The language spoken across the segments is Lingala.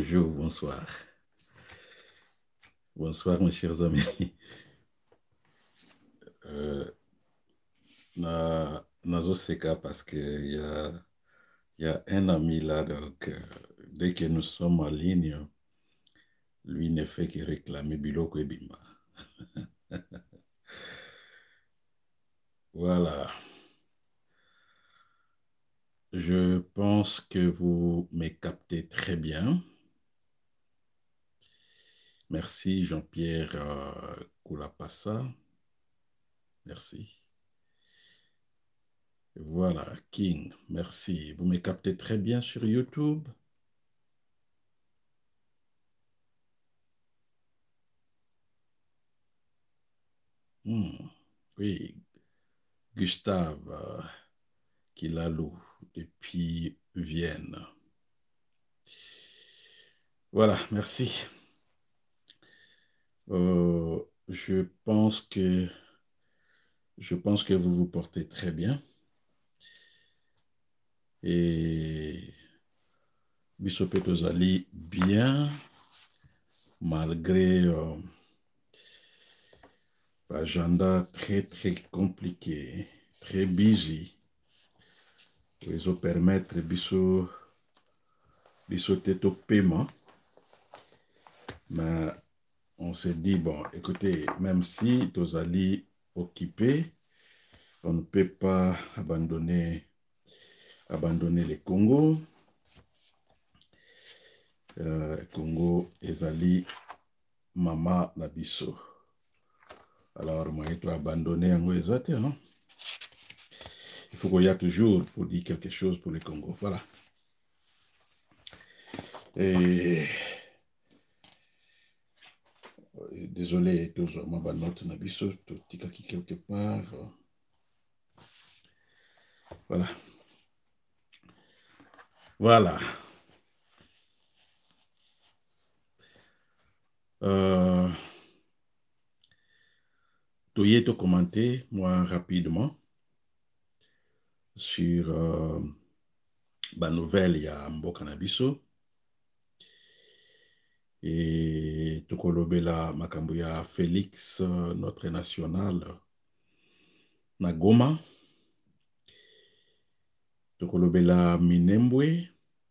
Bonjour, bonsoir. Bonsoir, mes chers amis. Nazoseka parce qu'il y a un ami là, donc dès que nous sommes en ligne, lui ne fait que réclamer Biloko et Bimba. Voilà. Je pense que vous me captez très bien. Merci Jean-Pierre Koulapassa. Merci. Voilà, King, merci. Vous me captez très bien sur YouTube. Hmm, oui, Gustave Kilalou depuis Vienne. Voilà, merci. Euh, je pense que je pense que vous vous portez très bien et Bishop Tozali bien malgré l'agenda très compliqué, très busy. Ils ont permettre Bishop au paiement, mais on s'est dit bon, écoutez, même si Tozali occupé, on ne peut pas abandonner le Congo. Congo ezali mama na biso. Alors moi je dois abandonner un hein? Il faut qu'il y ait toujours pour dire quelque chose pour le Congo. Voilà. Et désolé, toujours ma note na biso, tout quelque part. Voilà. Voilà. Toye to commenter, moi, rapidement, sur la nouvelle, il y a Mboka Nabiso. Et Tokolobela Makambuya Félix, notre national, Nagoma. Tokolobela Minembwe.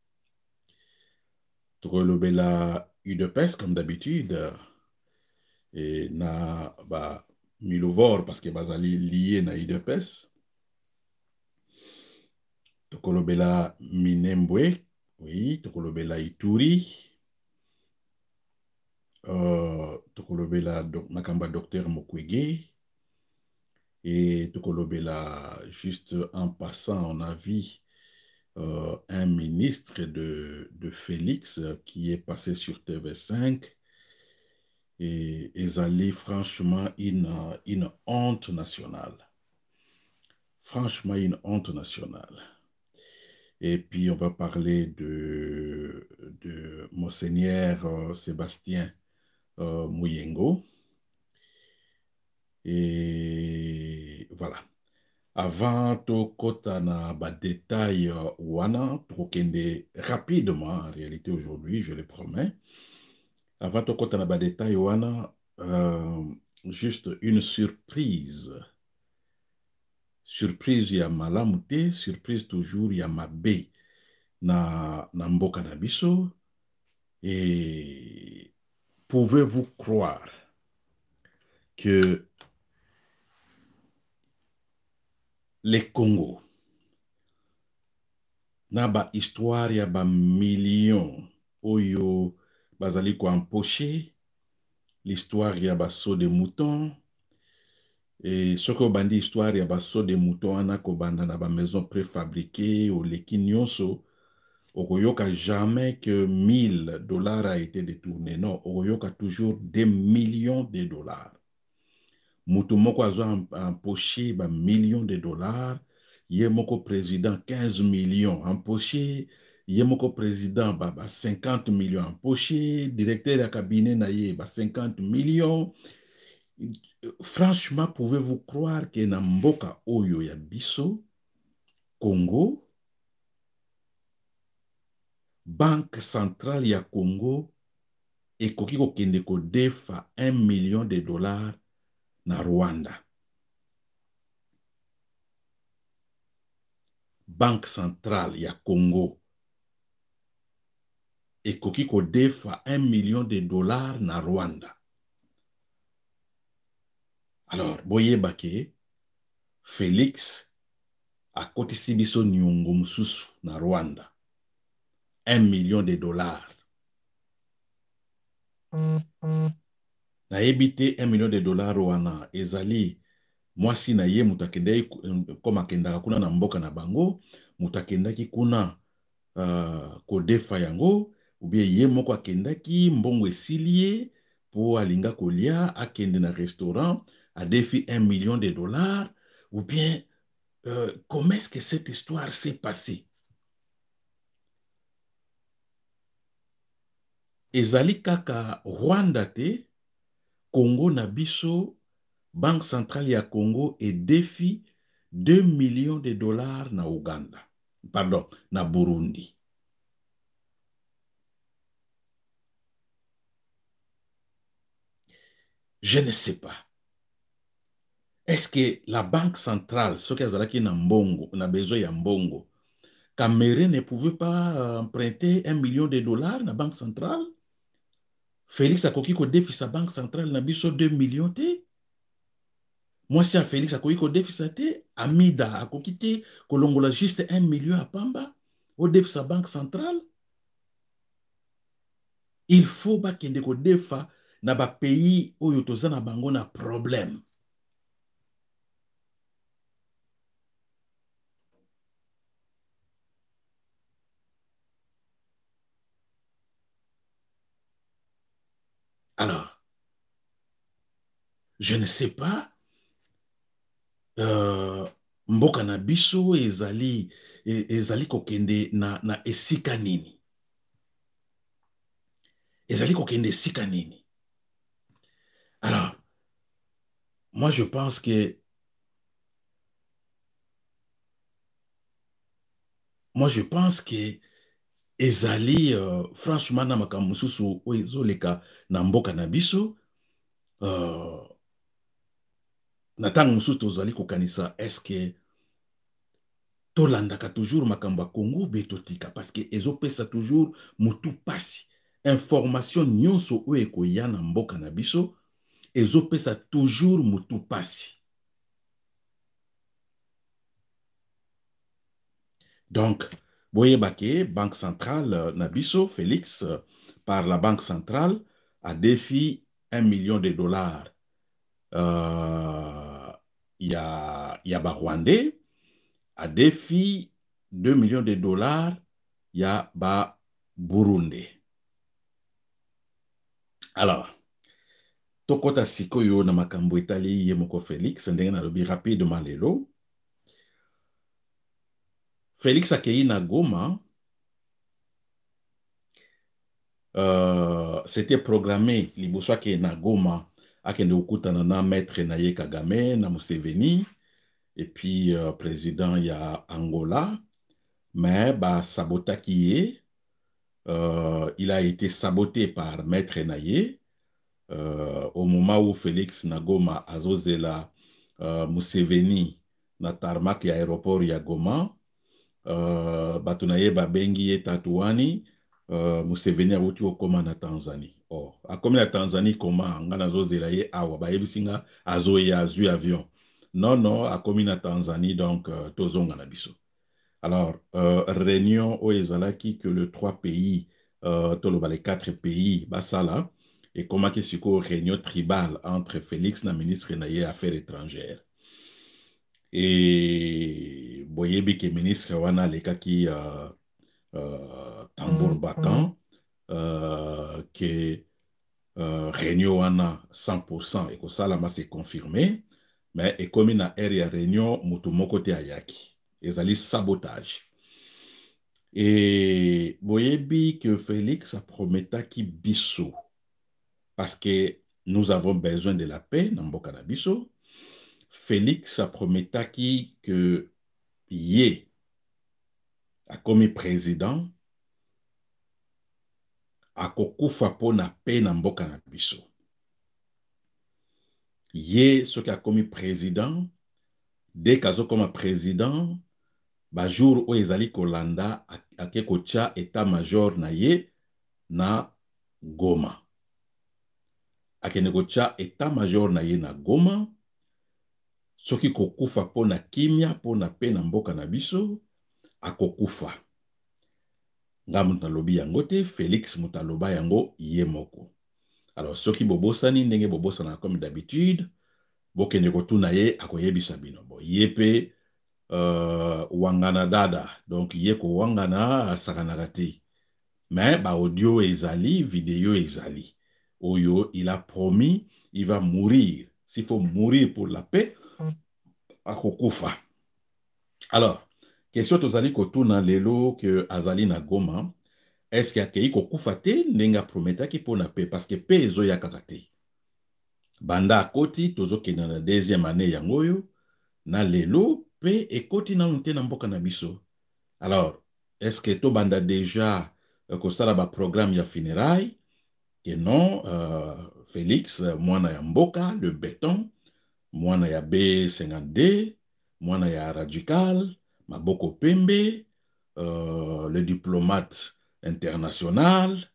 Tokolobela UDPS, comme d'habitude. Et na Milovor, parce que Bazali lié na UDPS. Tokolobela Minembwe. Oui, Tokolobela Ituri. Tokolobela Makamba Docteur Mukwege. Et Tokolobela, juste en passant, on a vu un ministre de Félix qui est passé sur TV5 et ezali franchement une honte nationale. Franchement, une honte nationale. Et puis, on va parler de Monseigneur Sébastien Mouyengo. Et voilà. Avant to kota na ba détail wana, tokende rapidement en réalité aujourd'hui, je le promets. Avant to kota na ba détail wana, juste une surprise. Surprise ya malamu te, surprise toujours ya mabe na mboka na biso. Et pouvez-vous croire que les Congo na ba histoire ya ba millions oyo bazali ko empoché l'histoire ya ba saut de mouton et ce que bandi histoire ya ba saut de mouton ana ko banda na ba maison préfabriquée ou les kinyonso okoyoka jamais que $1000 a été détourné. Non, okoyoka toujours des millions de dollars. Mutu moko azo empoché ba millions de dollars. Ye moko président 15 millions empoché. Ye moko président 50 millions empoché. Directeur de cabinet na ye 50 millions. Franchement, pouvez-vous croire que na mboka oyo ya biso, Congo, Banque centrale ya Congo ekoki kokende kodefa 1 million de dollars na Rwanda. Banque centrale ya Congo ekoki kodefa 1 million de dollars na Rwanda. Alors, boyeba ke Félix akotisi biso nyongo mususu na Rwanda. 1 million de dollars. Na ebite 1 million de dollars wana ezali mwasi na ye mutakendaki koma kendaka kuna na mboka na bango, mutakendaki kuna kodefa yango, ou bien ye moko akendaki mbongo esili ye po alinga kolia akende na restaurant adefi 1 million de dollars, ou bien comment est-ce que cette histoire s'est passée? Ezali kaka Rwanda te, Congo na biso, Banque centrale ya Congo et défi 2 millions de dollars na Uganda. Pardon, na Burundi. Je ne sais pas. Est-ce que la Banque centrale, ce qu'elle a na mbongo, na besoin ya mbongo, Cameroun ne pouvait pas emprunter 1 million de dollars na Banque centrale? Félix Akoki ko défi sa Banque centrale na biso 2 millions te? Moi, si à Félix Akoki ko défi sa te, Amida Akoki te, kolongola juste 1 million à Pamba, au défi sa Banque centrale? Il faut bakende ko defa na ba pays oyo toza na bango na problème. Alors, je ne sais pas, mboka na biso ezali kokende na esika nini. Ezali kokende esika nini. Alors, moi je pense que ezali franchement na makambo mususu oyo ezoleka na mboka na biso, na tango mususu tozali kokanisa est-ce que tolandaka toujours makambo ya Congo betotika, parce que ezopesa toujours mutu pasi. Information nyonso oyo ekoya na mboka na biso ezopesa toujours mutu pasi. Donc, boyebake Banque centrale na biso, Félix, par la Banque centrale, a défi 1 million de dollars. Ya ba Rwandais, a défi 2 millions de dollars, ya ba Burundi. Alors, tokota sikoyo na makambo etali ye moko Félix, ndenge na lobi rapidement lelo. Félix akei na Goma, c'était programmé liboso ake na Goma akende okutana na maître na ye Kagame na Museveni et puis président ya Angola, mais ba sabotaki ye, il a été saboté par maître Naye au moment où Félix na Goma azozela Museveni na tarmac ya aéroport ya Goma, bato na ye babengi ye Tatuani, Museveni awuti okoma na Tanzanie. Oh, akomi na Tanzanie koma nga nazozela ye awa bayebisi nga azoya azwi avion. Non, non, akomi na Tanzanie, donc tozonga na biso. Alors, réunion au ezalaki que le 3 pays, toloba les 4 pays, basala, et comment que c'est une réunion tribale entre Félix, la ministre des Affaires étrangères. Et boyebi que ministre wana leka ki tambour battant, que réunion wana 100% et que ça là c'est confirmé, mais et comme na area réunion mutumoko te ayaki. Ezali sabotage. Et boyebi que Félix a prometaki biso parce que nous avons besoin de la paix dans mboka na biso. Félix a prometaki que ye a commis président akokufa po na pe na mboka na biso. Ye soki akomi président, dès kazokoma président, ba jour o ezali kolanda ake kotia état major na ye na Goma. Akende kotia état major na ye na Goma, soki kokufa po na kimia po na pe na mboka na biso, akokufa. Nga mutu nalobi yango te, Félix mutu aloba yango ye moko. Alors soki bobosani ndenge bobosana comme d'habitude, bokende kotuna ye akoyebisa bino. Bo ye pe wangana dada, donc ye ko wangana asakanaka te. Mais ba audio ezali, vidéo ezali. Oyo, il a promis, il va mourir. S'il faut mourir pour la paix, akokufa. Alors, question tozali kotuna lelo que azali na Goma, est-ce qu'il y a kokufa te nenga prometaki pour la paix? Parce que paix ezo ya kakate. Banda akoti, tozo kena na deuxième année yangoyo, na lelo, paix ekoti na unte na mboka na biso. Alors, est-ce que to banda déjà kostala ba programme ya funérailles? Que non, Félix, mwana ya mboka, le béton, mwana ya B52, mwana ya radical, Maboko Pembe, le diplomate international,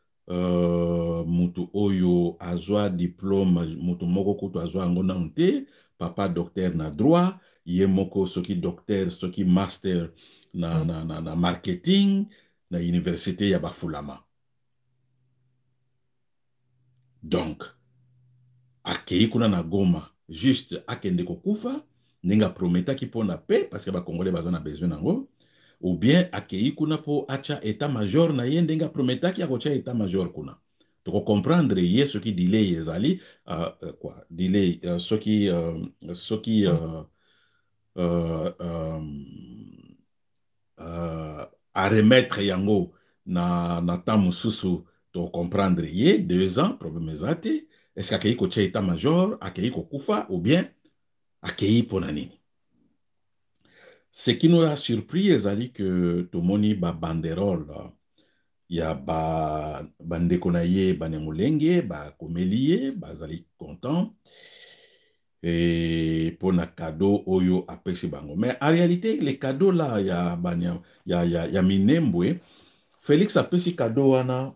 mutu oyo azwa diplôme, mutu moko kutu azwa ngona unte, papa docteur na droit, ye moko soki docteur, soki master na marketing, na université ya Bafulama. Donc, akei kuna na Goma, juste akende kokufa, nenga prometa ki po na paix, parce que ba Congolais baza na besoin nango, ou bien akei kuna po acha état major na ye ndenga prometa ki akocha état major kuna. Toko comprendre ye soki delay ezali, quoi, delay, soki à remettre yango na temps mususu, to comprendre ye 2 ans problème ezate. Est-ce qu'akei kocha état major, akei kokufa, ou bien akei pona nini? Ce qui nous a surpris ezali que tomoni ba banderole ya ba bandeko na ye Banyamulenge, ba komeli ye, bazali content et pour na cadeau oyo apesi bango. Mais en réalité les cadeaux là ya Minembwe, Félix apesi cadeau wana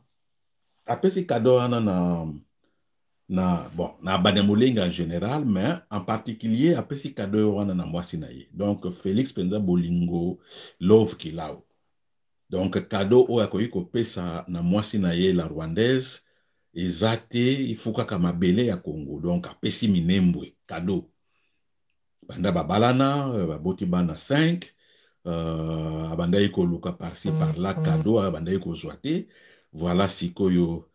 bon na Banyamulenge en général, mais en particulier apesi cadeau wana na mwasi na ye. Donc Félix penza bolingo love kilao. Donc cadeau oyo akoki kopesa na mwasi na ye la rwandaise ezate ifuka kama bele ya Congo. Donc apesi Minembwe cadeau. Banda babalana, baboti bana 5, abanda yiko luka par-ci par-là cadeau, abanda yiko zoate. Voilà sikoyo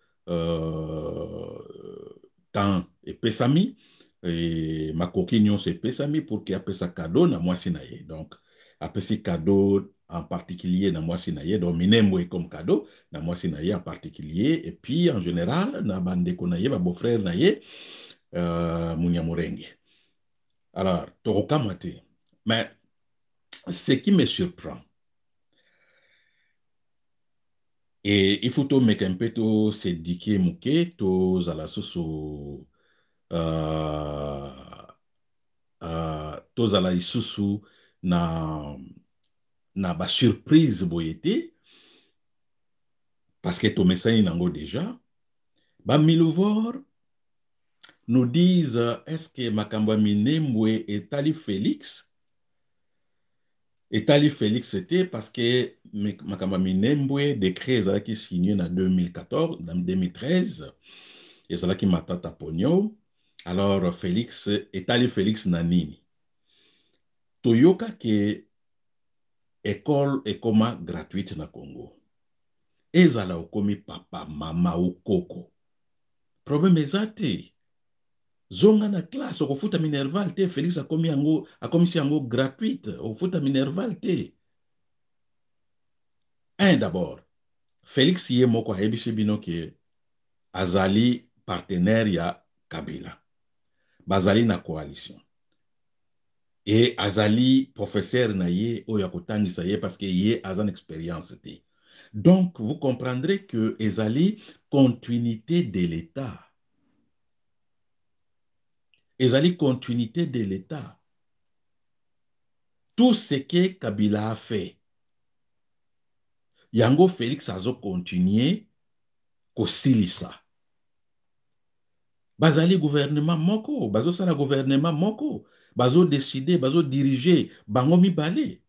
temps et pesami, et ma coquine se pesami pour qu'il appelle ça cadeau na mwasi na ye. Donc apesi cadeau en particulier na mwasi na ye, donc Minembwe comme cadeau na mwasi na ye en particulier, et puis en général na bandeko na ye, ba beau-frère na ye, Munyamurenge. Alors, Torokamate. Mais ce qui me surprend, et il faut to mettre un peu to sédiquer mouké, to zalasoso, to zala isusu na ba surprise boyete, parce que to message nango déjà, ba milouvor nous disent, est-ce que Makamba Minembwe est Ali Félix? Etali Félix c'était parce que Makamba Minembwe décret qui signé en 2014, en 2013, et ça qui matata pogno. Alors Félix, Etali Félix nanini. Toyoka que école ekoma gratuite na Congo. Ezala okomi papa, mama ou koko. Problème ezate. Zonga na classe, okofuta Minerval te, Félix akomisi yango gratuite, okofuta Minerval te. Un d'abord, Félix ye moko ayebisi bino ke azali partenaire ya Kabila. Bazali na coalition. Et azali professeur na ye oyo akotangisa ye parce que ye azan expérience te. Donc, vous comprendrez que ezali continuité de l'État. Ezali continuité de l'État. Tout ce que Kabila a fait, yango Félix azo continuer kosilisa. Bazali gouvernement moko, bazo sala gouvernement moko, bazo décider, bazo diriger, bango mibale.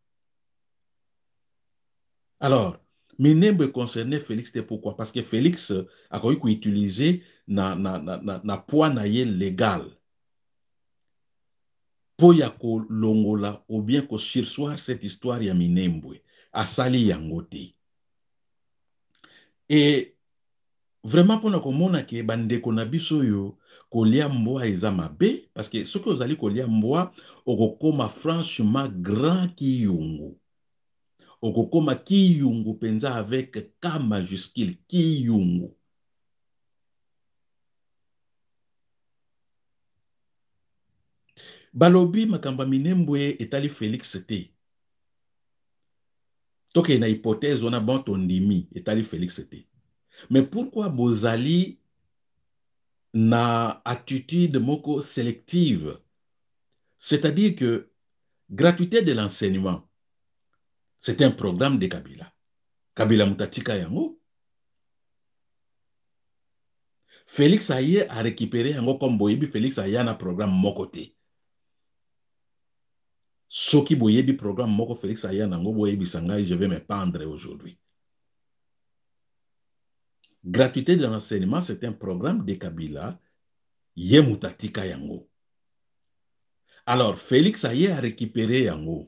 Alors, Minembwe concernait Félix, c'était pourquoi? Parce que Félix a pu utiliser na poids na ye légal pour ya ko longola ou bien ko sursoir cette histoire ya Minembwe asali yangote. Et vraiment pour na komona ke bandeko na biso yo kolia mboa eza mabe parce que ce que vous allez kolia mboa okokoma franchement grand kiyungu. Okokoma kiyungu penza avec K majuscule kiyungu. Balobi makamba Minembwe etali Félix te. Toke na hypothèse on a bon tondimi etali Félix te. Mais pourquoi bozali na attitude moko sélective? C'est-à-dire que gratuité de l'enseignement, c'est un programme de Kabila. Kabila mutatika yango. Félix Aye a récupéré yango comme boyebi Félix Aye na programme mokote. Soki boyebi programme moko Félix Aye nango boyebi sangai je vais me pendre aujourd'hui. Gratuité de l'enseignement, c'est un programme de Kabila. Ye mutatika yango. Alors, Félix Aye a récupéré yango.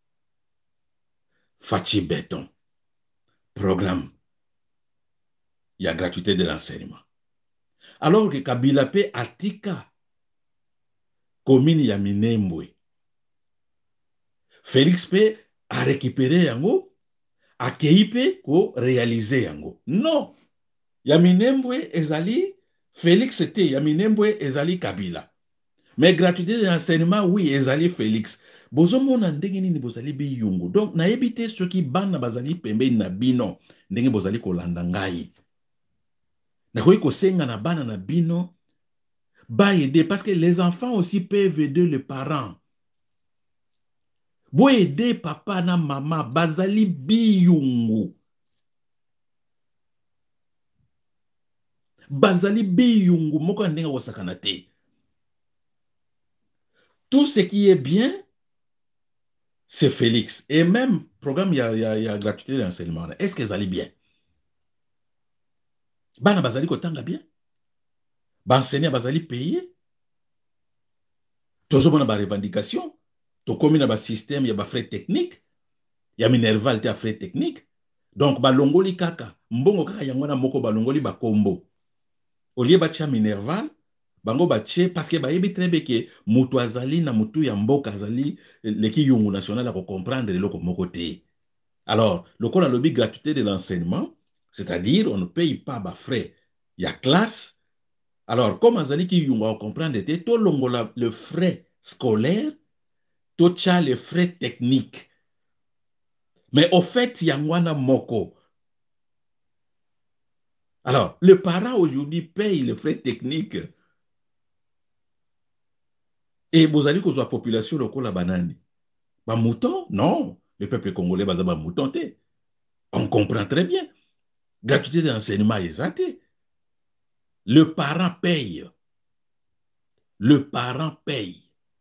Fachi Béton. Programme. Il y a gratuité de l'enseignement. Alors que Kabila pe atika. Commune ya Minembwe. Félix pe a récupéré yango. Akei pe ko réaliser yango. Non. Ya Minembwe ezali Félix te. Ya Minembwe ezali Kabila. Mais gratuité de l'enseignement, oui, ezali Félix. Bozo mona ndenge nini bozali bi yungu. Donc, na ebite ceux qui bana bazali pembe na bino. Ndenge bozali kolanda ngai. Na koi ko senga na bana na bino. Ba aider. Parce que les enfants aussi peuvent aider les parents. Bo aider papa na mama. Bazali bi yungu. Bazali bi yungu. Moko ndenge wasakana te. Tout ce qui est bien, c'est Félix. Et même, programme, il y a gratuité d'enseignement. Est-ce qu'ils allaient bien? Bana bazali kotanga bien? Enseignant bazali payé? Toujours bon ba revendication? To komi na ba système, il y a ba frais techniques? Il y a Minerval te frais techniques? Donc, ba longoli kaka. Mbongo kaka yangwana moko ba longoli ba kombo. Olie ba tia Minerval, bango ba tche, parce que ba yebi trebe ke mutu azali na mutu ya mboka azali leki yungu national a ko comprendre loko moko te. Alors, le code a lobby gratuité de l'enseignement, c'est-à-dire on ne paye pas bas frais. Il y a classe. Alors, comme Azali qui va comprendre, tout le frais scolaire, tout les frais techniques. Mais au fait, il y a un moko. Alors, le parent aujourd'hui paye les frais techniques. Et vous allez que la population locale la banane. Bah mouton? Non. Le peuple congolais, bah mouton. On comprend très bien. Gratuité de l'enseignement exact. Le parent paye. Le parent paye.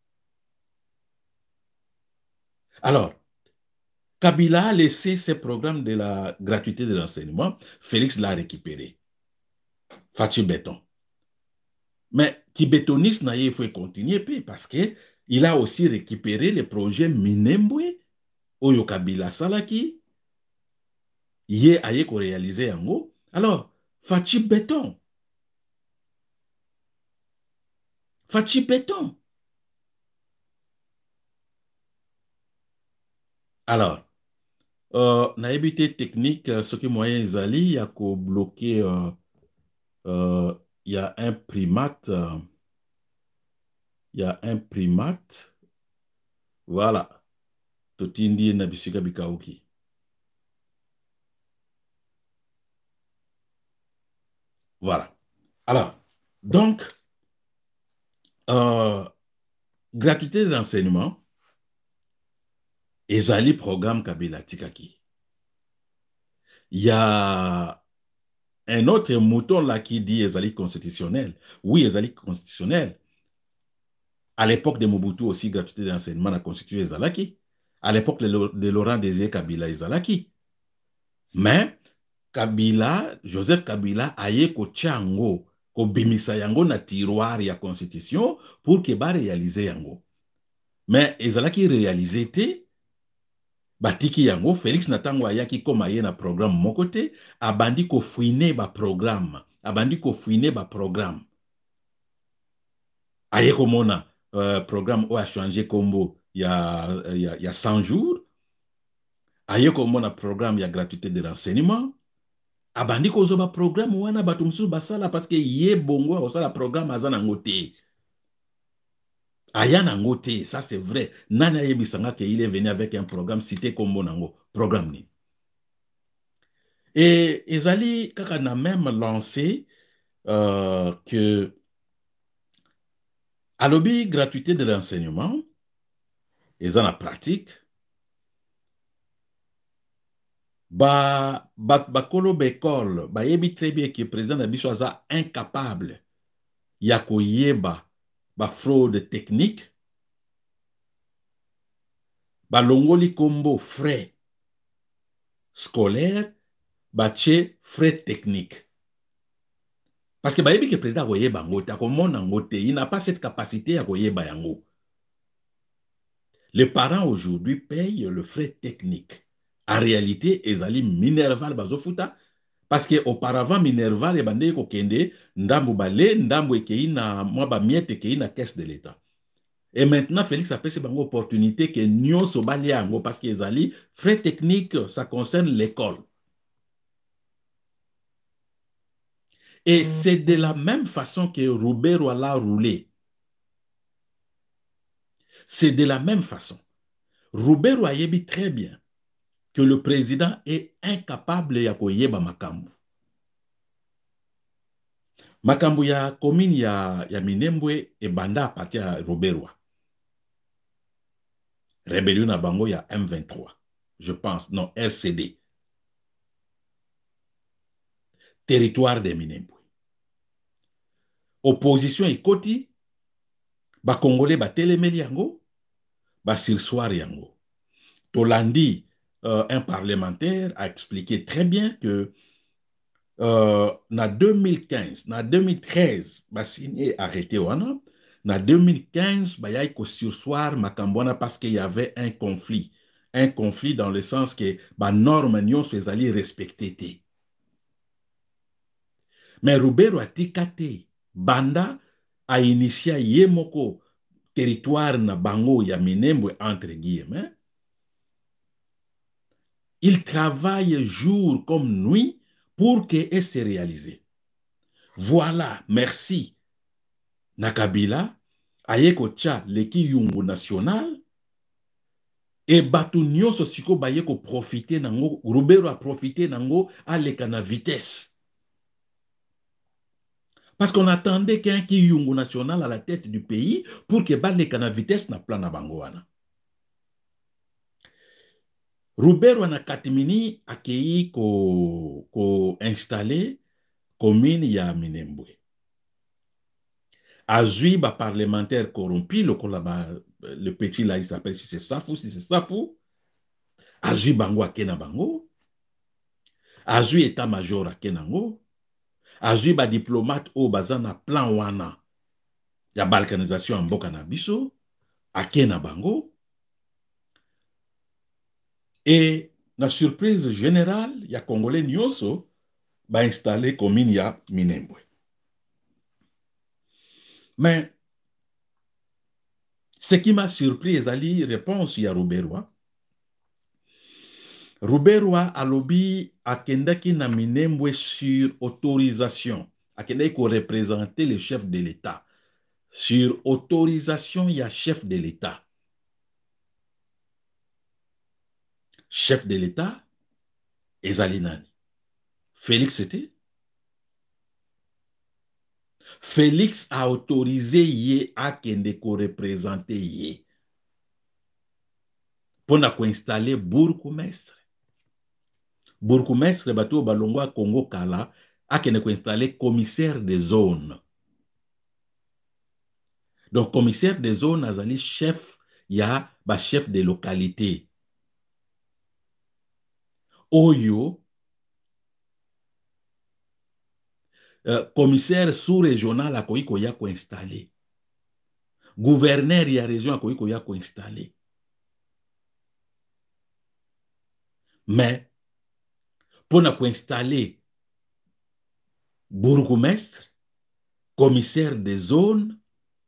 Alors, Kabila a laissé ce programme de la gratuité de l'enseignement. Félix l'a récupéré. Fachi Béton. Mais qui bétoniste n'a il faut continuer parce que il a aussi récupéré le projet Minembwe Oyo Kabila Salaki. Yé a ko réalisé en haut. Alors, Fachi Béton. Fachi Béton. Alors, na évité technique, ce qui moyen Zali, il y a qu'au bloquer, il y a un primate, il y a un primate, voilà, totindi na bisika bikauki. Voilà. Alors, donc, gratuité d'enseignement, ezali programme Kabila Tikaki. Il y a un autre mouton là qui dit ezali constitutionnel. Oui, ezali constitutionnel. À l'époque de Mobutu aussi, gratuité d'enseignement a constitué ezalaki. À l'époque de Laurent Désiré Kabila ezalaki. Mais Kabila, Joseph Kabila aye ko chango, ko bimisa yango na tiroir ya constitution pour que ba réaliser yango. Mais ezalaki réalisé te, batiki yango, Félix Natango ayaki koma ye na programme mokote, abandi ko fouine ba programme, abandi ko fouine ba programme. Aye komona programme o a changé kombo ya 100 jours, aye komona programme ya gratuité de renseignement, abandi kozoba programme wana bato mususu basala parce que ye bongo osala programme azana ngote. Aya nango te, ça c'est vrai. Nani ayebisanga que il est venu avec un programme cité kombo nango, programme ni. Et ezali kaka na même lancé que alobi gratuité de l'enseignement, eza na pratique, bakolo bekol, yebi très bien que président na biso aza incapable ya koyeba ba fraude technique, balongoli kombo frais scolaire, bache frais technique. Parce que bayebi que président koyeba ngote, akomona ngote, il n'a pas cette capacité à koyeba yango. Les parents aujourd'hui payent le frais technique. En réalité, ezali Minerval bazofuta, parce que auparavant Minerval ebande ko kende ndambu bale, ndambu ekei na mwa ba miette ekei na caisse de l'État. Et maintenant, Félix a pris une opportunité que nous sommes yango parce que ezali frais techniques, ça concerne l'école. Et c'est de la même façon que Roubero l'a roulé. C'est de la même façon. Roubero a yebi très bien que le président est incapable ya koyeba makambu. Makambu ya commune ya Minembwe et banda à partir ya Roubero. Rébellion na bango ya M23. Je pense, non, RCD. Territoire de Minembwe. Opposition ekoti, ba Congolais ba telemeli yango, ba sursoir yango. Tolandi, un parlementaire, a expliqué très bien que na 2015, na 2013, ba signé arrêté wana, na 2015, ba yai ko sursoir makambwana parce qu'il y avait un conflit. Un conflit dans le sens que ba norme nyon ezali respecté te. Mais Roubero a tikate, banda a initié yemoko territoire na bango ya Minembwe entre guillemets. Il travaille jour comme nuit pour que se réalise. Voilà, merci. Nakabila, ayeko tcha leki yungu national, et batu nyonso siko bayeko profiter nango, Roubero a profité nango aleka na vitesse. Parce qu'on attendait qu'un Kiyungu national à la tête du pays pour que baleka na vitesse na plan na bangoana. Roubero na katimini akei ko installé commune ya Minembwe. Azui ba parlementaire corrompu, le petit là, il s'appelle si c'est Safou. Azui bango akena bango. Azui état-major akenango. Azui ba diplomate o bazana plan wana. Ya balkanisation en mboka na biso. Akena bango. Et la surprise générale, il y a Congolais nyonso ba installé commune ya Minembwe. Mais ce qui m'a surpris, ezali réponse ya Rouberoa. Rouberoa alobi akendaki na Minembwe sur autorisation. Akendaki ko représenter le chef de l'État. Sur autorisation ya chef de l'État. Chef de l'État, ezali nani? Félix c'était? Félix a autorisé yé à kende ko représenter yé pour na ko installer bourgmestre. Bourgmestre bato balongwa Congo kala a kende ko installer commissaire de zone. Donc commissaire de zone azali chef ya ba chef de localité. Oyo commissaire sous-régional akoki koya ko installer. Gouverneur ya région akoki koya ko installer. Mais pour na ko installer bourgmestre, commissaire de zone,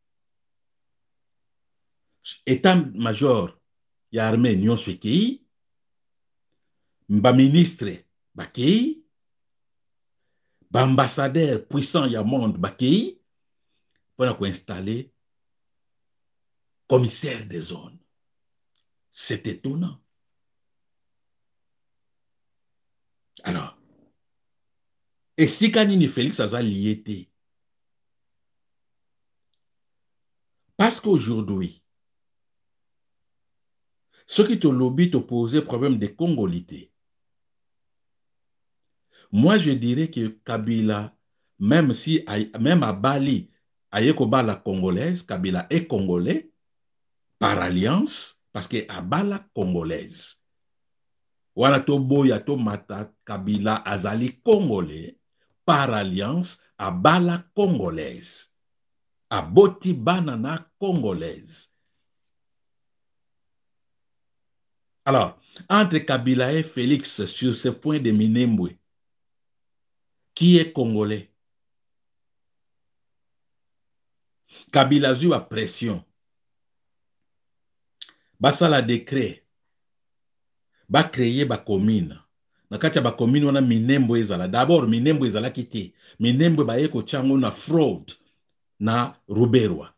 état-major ya armée nyonso ekei, ba ministre bakei, ba ambassadeur puissant ya monde bakei, pour na ko installer commissaire de zone. C'est étonnant. Alors, et si kanini Félix aza lié te? Parce qu'aujourd'hui, ceux qui te lobby te posaient problème de congolité. Moi, je dirais que Kabila, même à Bali, Ayekoba la congolaise, Kabila est congolais par alliance, parce que Abala congolaise. Wana to boya to mata Kabila azali congolais par alliance Abala congolaise. Aboti banana congolaise. Alors, entre Kabila et Félix sur ce point de Minembwe, qui est congolais? Kabila a eu la pression. Basa la décret. Ba créer ba commune. Na kati ya ba commune wana Minembwe ezala. D'abord Minembwe ezala kiti. Minembwe ba yeko chango na fraud na Ruberwa.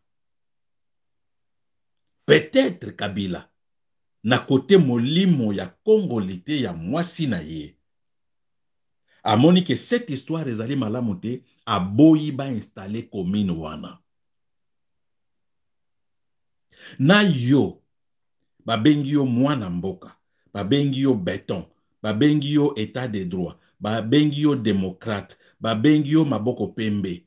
Peut-être Kabila na côté molimo ya congolité ya mwasi na ye. Amoni que cette histoire ezali malamu te, aboyi ba installer commune wana. Na yo, babengi yo mwana mboka, babengi yo béton, babengi yo état de droit, babengi yo démocrate, babengi yo maboko pembe.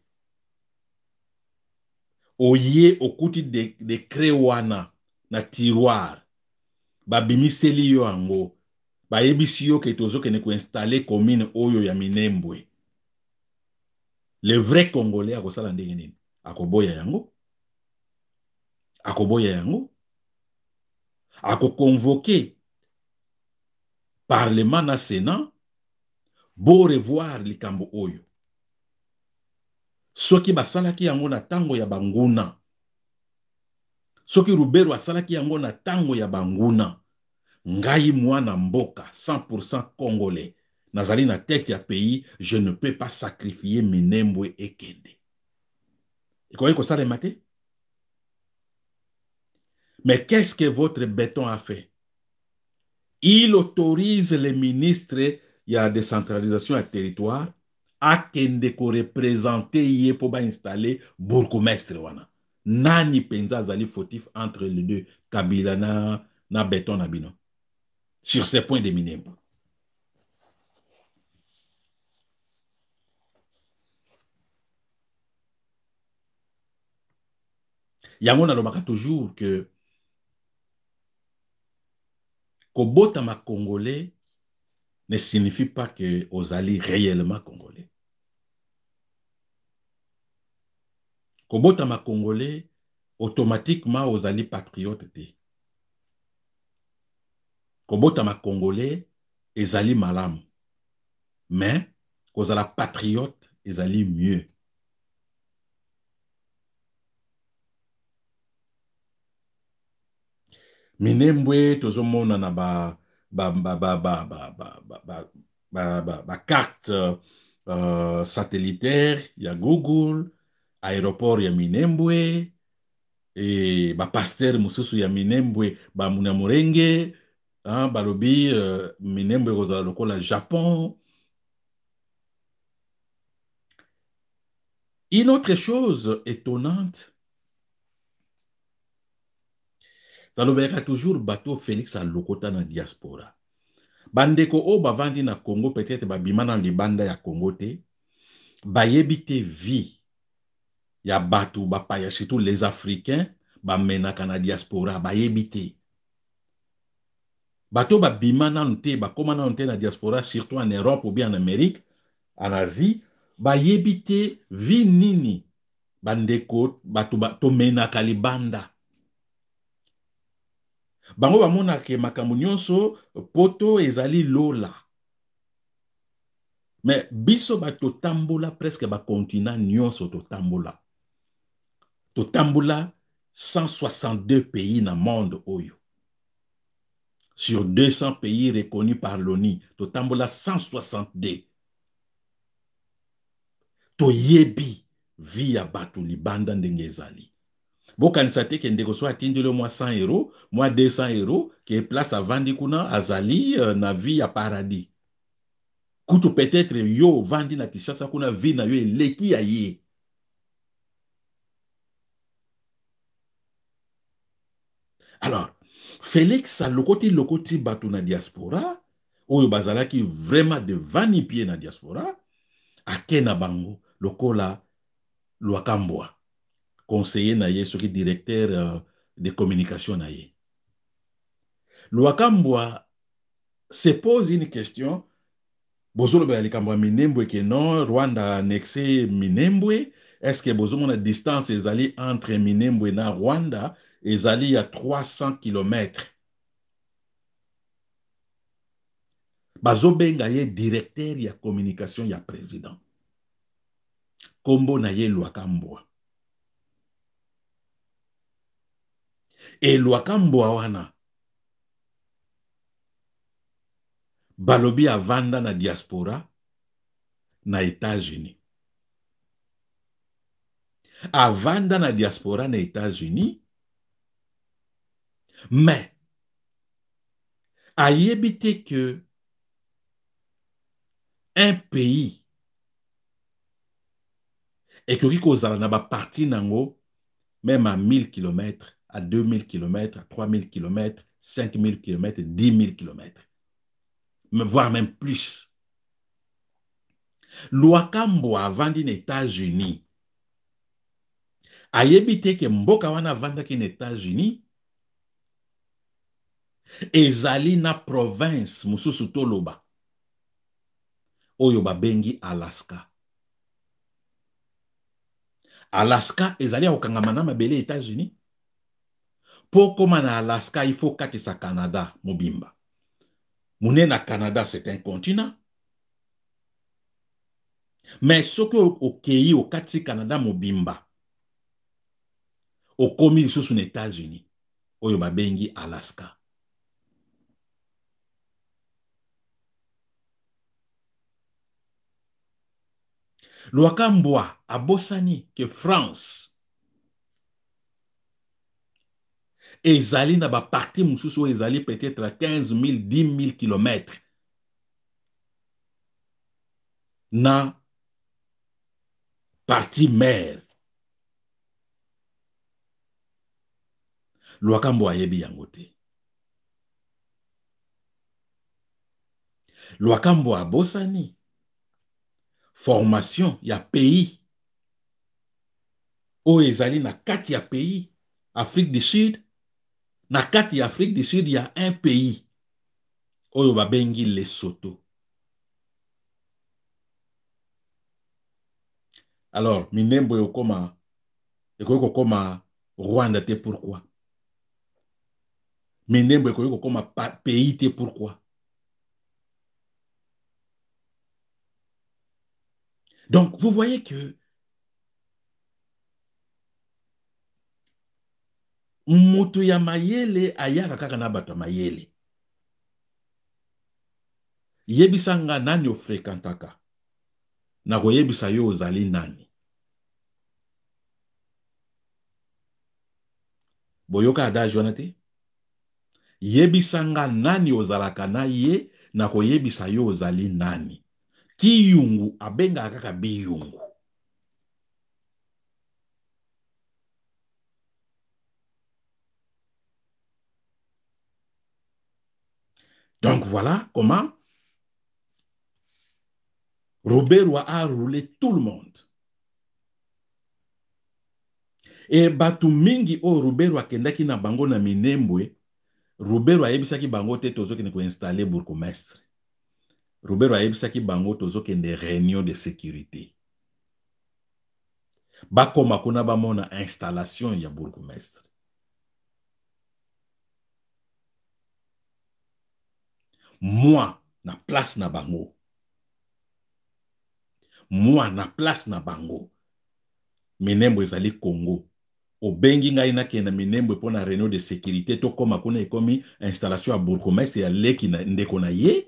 Oye okuti de krewana na tiroir, babimiseli yo ango, bayebisi yo ke tozo kene ko installer commune oyo ya Minembwe. Le vrai Congolais akosala ndenge nini? Akoboya yango? Akoboya yango? Ako convoqué Parlement na Sénat, bo revoir likambo oyo. Soki basalaki yango na tango ya banguna. Soki Rubero asalaki yango na tango ya banguna. Ngai mwana mboka, 100% congolais. Nazali na tête ya pays, je ne peux pas sacrifier Minembwe et Kende. Et quoi que ça remate? Mais qu'est-ce que votre béton a fait? Il autorise les ministres, il y a décentralisation à territoire, à kende ko représenter yé pour installer bourgmestre wana. Nani penza zali fautif entre les deux, Kabila na béton na bino. Sur ces points de Minembwe. Yango na lobaka toujours que Kobota ma congolais ne signifie pas que ozali réellement congolais. Kobota ma congolais automatiquement ozali patriote te. Kobota ma congolais ezali malam. Mais kozala patriote ezali mieux. Minembwe tozomona na carte satellitaire ya Google, aéroport ya Minembwe, et pasteur mususu ya Minembwe ba Munyamurenge, balobi Minembwe kozala lokola Japon. Une autre chose étonnante, dans le toujours bateau Félix à Lokota na diaspora. Bandeko o bavandi na Congo, peut-être babima na libanda ya Congo te, bayebite vie ya batu bapaya, surtout les Africains, bamenaka na diaspora, bayebite. Bateau babima na nte, bakoma na nte na diaspora, surtout en Europe ou bien en Amérique, en Asie, bayebite vie nini, bandeko, batu tomenaka libanda. Bango bamona ke makambo nyonso poto ezali lola. Mais biso bato tambola presque ba continent nyonso to tambola. To tambola 162 pays na monde oyo. Sur 200 pays reconnus par l'ONU, to tambola 162. To yebi via batu libanda ndenge ezali. Bokanisa te ke ndeko so atindele moi 100 euros, moi 200 euros, ke place avandi kuna azali na vie ya paradis. Kutu peut-être yo vandi na Kinshasa kuna vie na yo eleki ya ye. Alors, Félix a lokoti batu na diaspora, oyo bazalaki vraiment de vani pied na diaspora, ake na bango, lokola Lwakambwa, conseiller na ye, soki directeur de communication na ye. Lwakambwa se pose une question, bozolo ba likambwa Minembwe ke non, Rwanda a annexé Minembwe, est-ce que bozolo na distance ezali entre Minembwe na Rwanda, ezali à 300 km. Bazobenga ye directeur ya communication ya président. Kombo na ye Lwakambwa. Et Lwakambwa wana balobi avanda na diaspora na États-Unis. Avanda na diaspora na États-Unis, mais ayebite que un pays et que kozala na ba parti nango même à 1000 km, à 2000 km, à 3000 km, 5000 km, 10 000 km, voire même plus. Lwakambwa avandi na États-Unis. Ayebite ke mboka wana vandaki na États-Unis, ezali na province mususu toloba oyo babengi Alaska. Alaska ezali okangama na mabele États-Unis. Po koma na Alaska, il faut katisa Canada mobimba. Mune na Canada, c'est un continent. Mais ce que au kei au kati Canada mobimba, au komi sous les États-Unis, oyo babengi Alaska. Lwakambwa abosani que France ezali na ba parti mususu ezali peut-être à 15 000, 10 000 km na parti mer. Lwakambwa ayebi yango te. Lwakambwa abosani formation ya pays o ezali na kati ya pays Afrique du Sud. Na kati ya Afrique du Sud, il y a un pays oyo babengi Lesotho. Alors, Minembwe okoma Rwanda te pourquoi? Minembwe okoma pays te pourquoi? Donc, vous voyez que mutu ya mayele ayaka kaka na bato mayele. Yebisanga nani o frekantaka. Na koyebisa yo ozali nani. Boyoka adage wana te? Yebisanga nani ozalaka na ye na koyebisa yo ozali nani. Kiyungu abenga kaka biyungu. Donc voilà comment Robert Roy a roulé tout le monde. Et batu mingi o Robert Roy kendaki na bango na Minembwe, Robert Roy ayebisaki bango te tozoki ko installer bourgmestre. Robert Roy ayebisaki bango tozoki des réunions de sécurité. Bakoma kuna bamona installation ya bourgmestre. Moi, na place na bango. Moi, na place na bango. Minembwe ezali Congo. Obengi ngai nakenda Minembwe pona réunion de sécurité to koma kuna ekomi installation ya bourgmestre ya leki na ndeko na ye.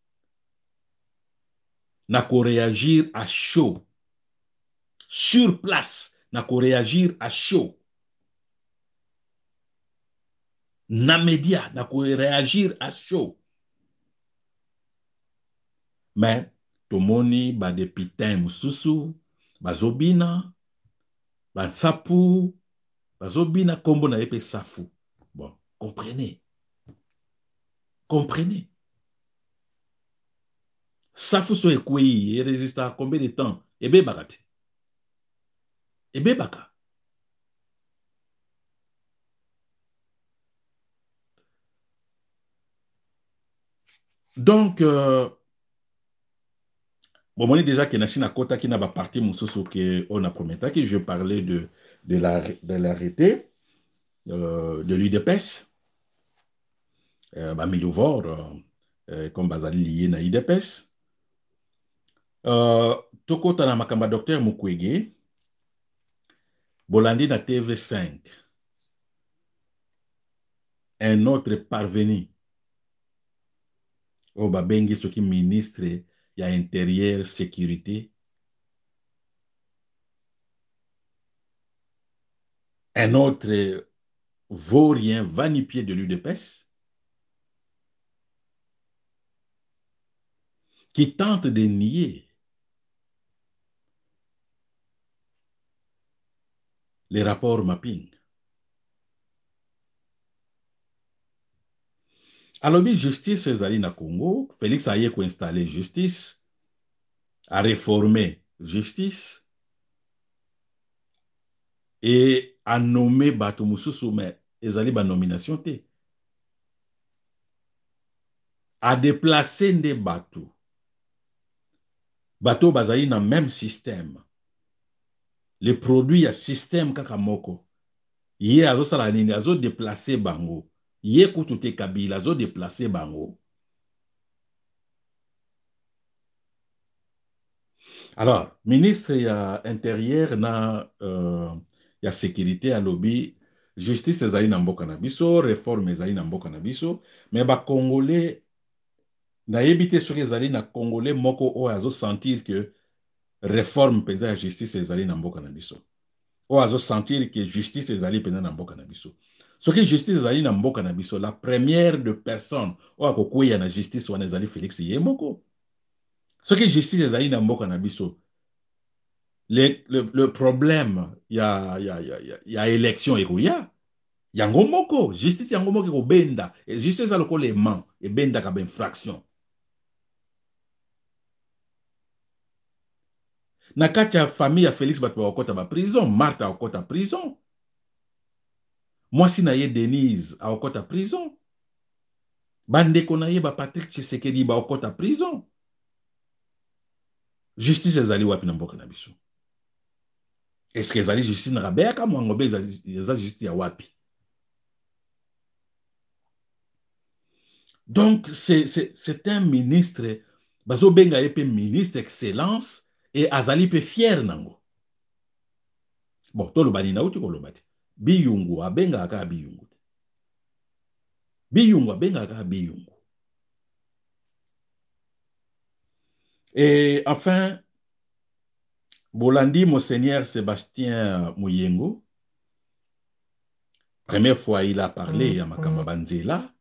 Na ko réagir à chaud. Sur place, na ko réagir à chaud. Na média, na ko réagir à chaud. Mais tomoni ba député mususu, bazobina, basapu, bazobina kombo na yepe safu. Bon, comprenez. Comprenez. Safu so ekweyi, il résiste à combien de temps? Ebe bakati. Ebe baka. Donc, bon, on est déjà qu'il y a une kota qui n'a pas parti mususu que on a promis que je parlais de l'arrêté de l'UDPS. Milouvor, comme bazali lié na UDPS. Toko tana makamba docteur Mukwege, Bolandi na TV5. Un autre parvenu au babengi soki ministre ya intérieur sécurité. Un autre vaurien vanipié de l'UDPS qui tente de nier les rapports mapping. Alors, justice ezali na Congo, Félix Aye ko installé justice, a réformé justice et a nommé bato mususu mais ezali ba nomination te. A déplacé nde bato. Bato bazali na même système. Les produits ya système kaka moko. Ye azo sala nini, azo déplacer bango. Ye kutute Kabila, azo déplacer bango. Alors, ministre ya intérieur na ya sécurité à lobby, justice ezali na mboka na biso, réforme ezali na mboka na biso, mais ba Congolais na yebite soki ezali na Congolais moko o azo sentir que réforme penza ya justice ezali na mboka na biso. O azo sentir que justice ezali penza na mboka na biso. Soki justice ezali na mboka na biso, la première de personne o akokweya na justice wana ezali Félix ye moko. Soki justice ezali na mboka na biso, le problème ya élection ekoya yango moko justice yango moko ekobenda justice aloko le man ebenda ka infraction na kati ya famille ya Félix bato bakota ba prison. Martha akota prison, mwasi na ye Denise akota prison, bandeko na ye ba Patrick Tshisekedi ba akota prison. Justice ezali wapi na mboka na biso? Est-ce que ezali justice na rabeka mwangobe ezali justice ya wapi? Donc c'est un ministre bazo benga yepe ministre excellence et azali pe fier nango. Bon, to lobani na uti ko lobati. Biyungu abenga aka biyungu. Biyungu abenga aka biyungu. Et enfin, Bolandi Monseigneur Sébastien Muyengo, première fois il a parlé à Makamba Banzela.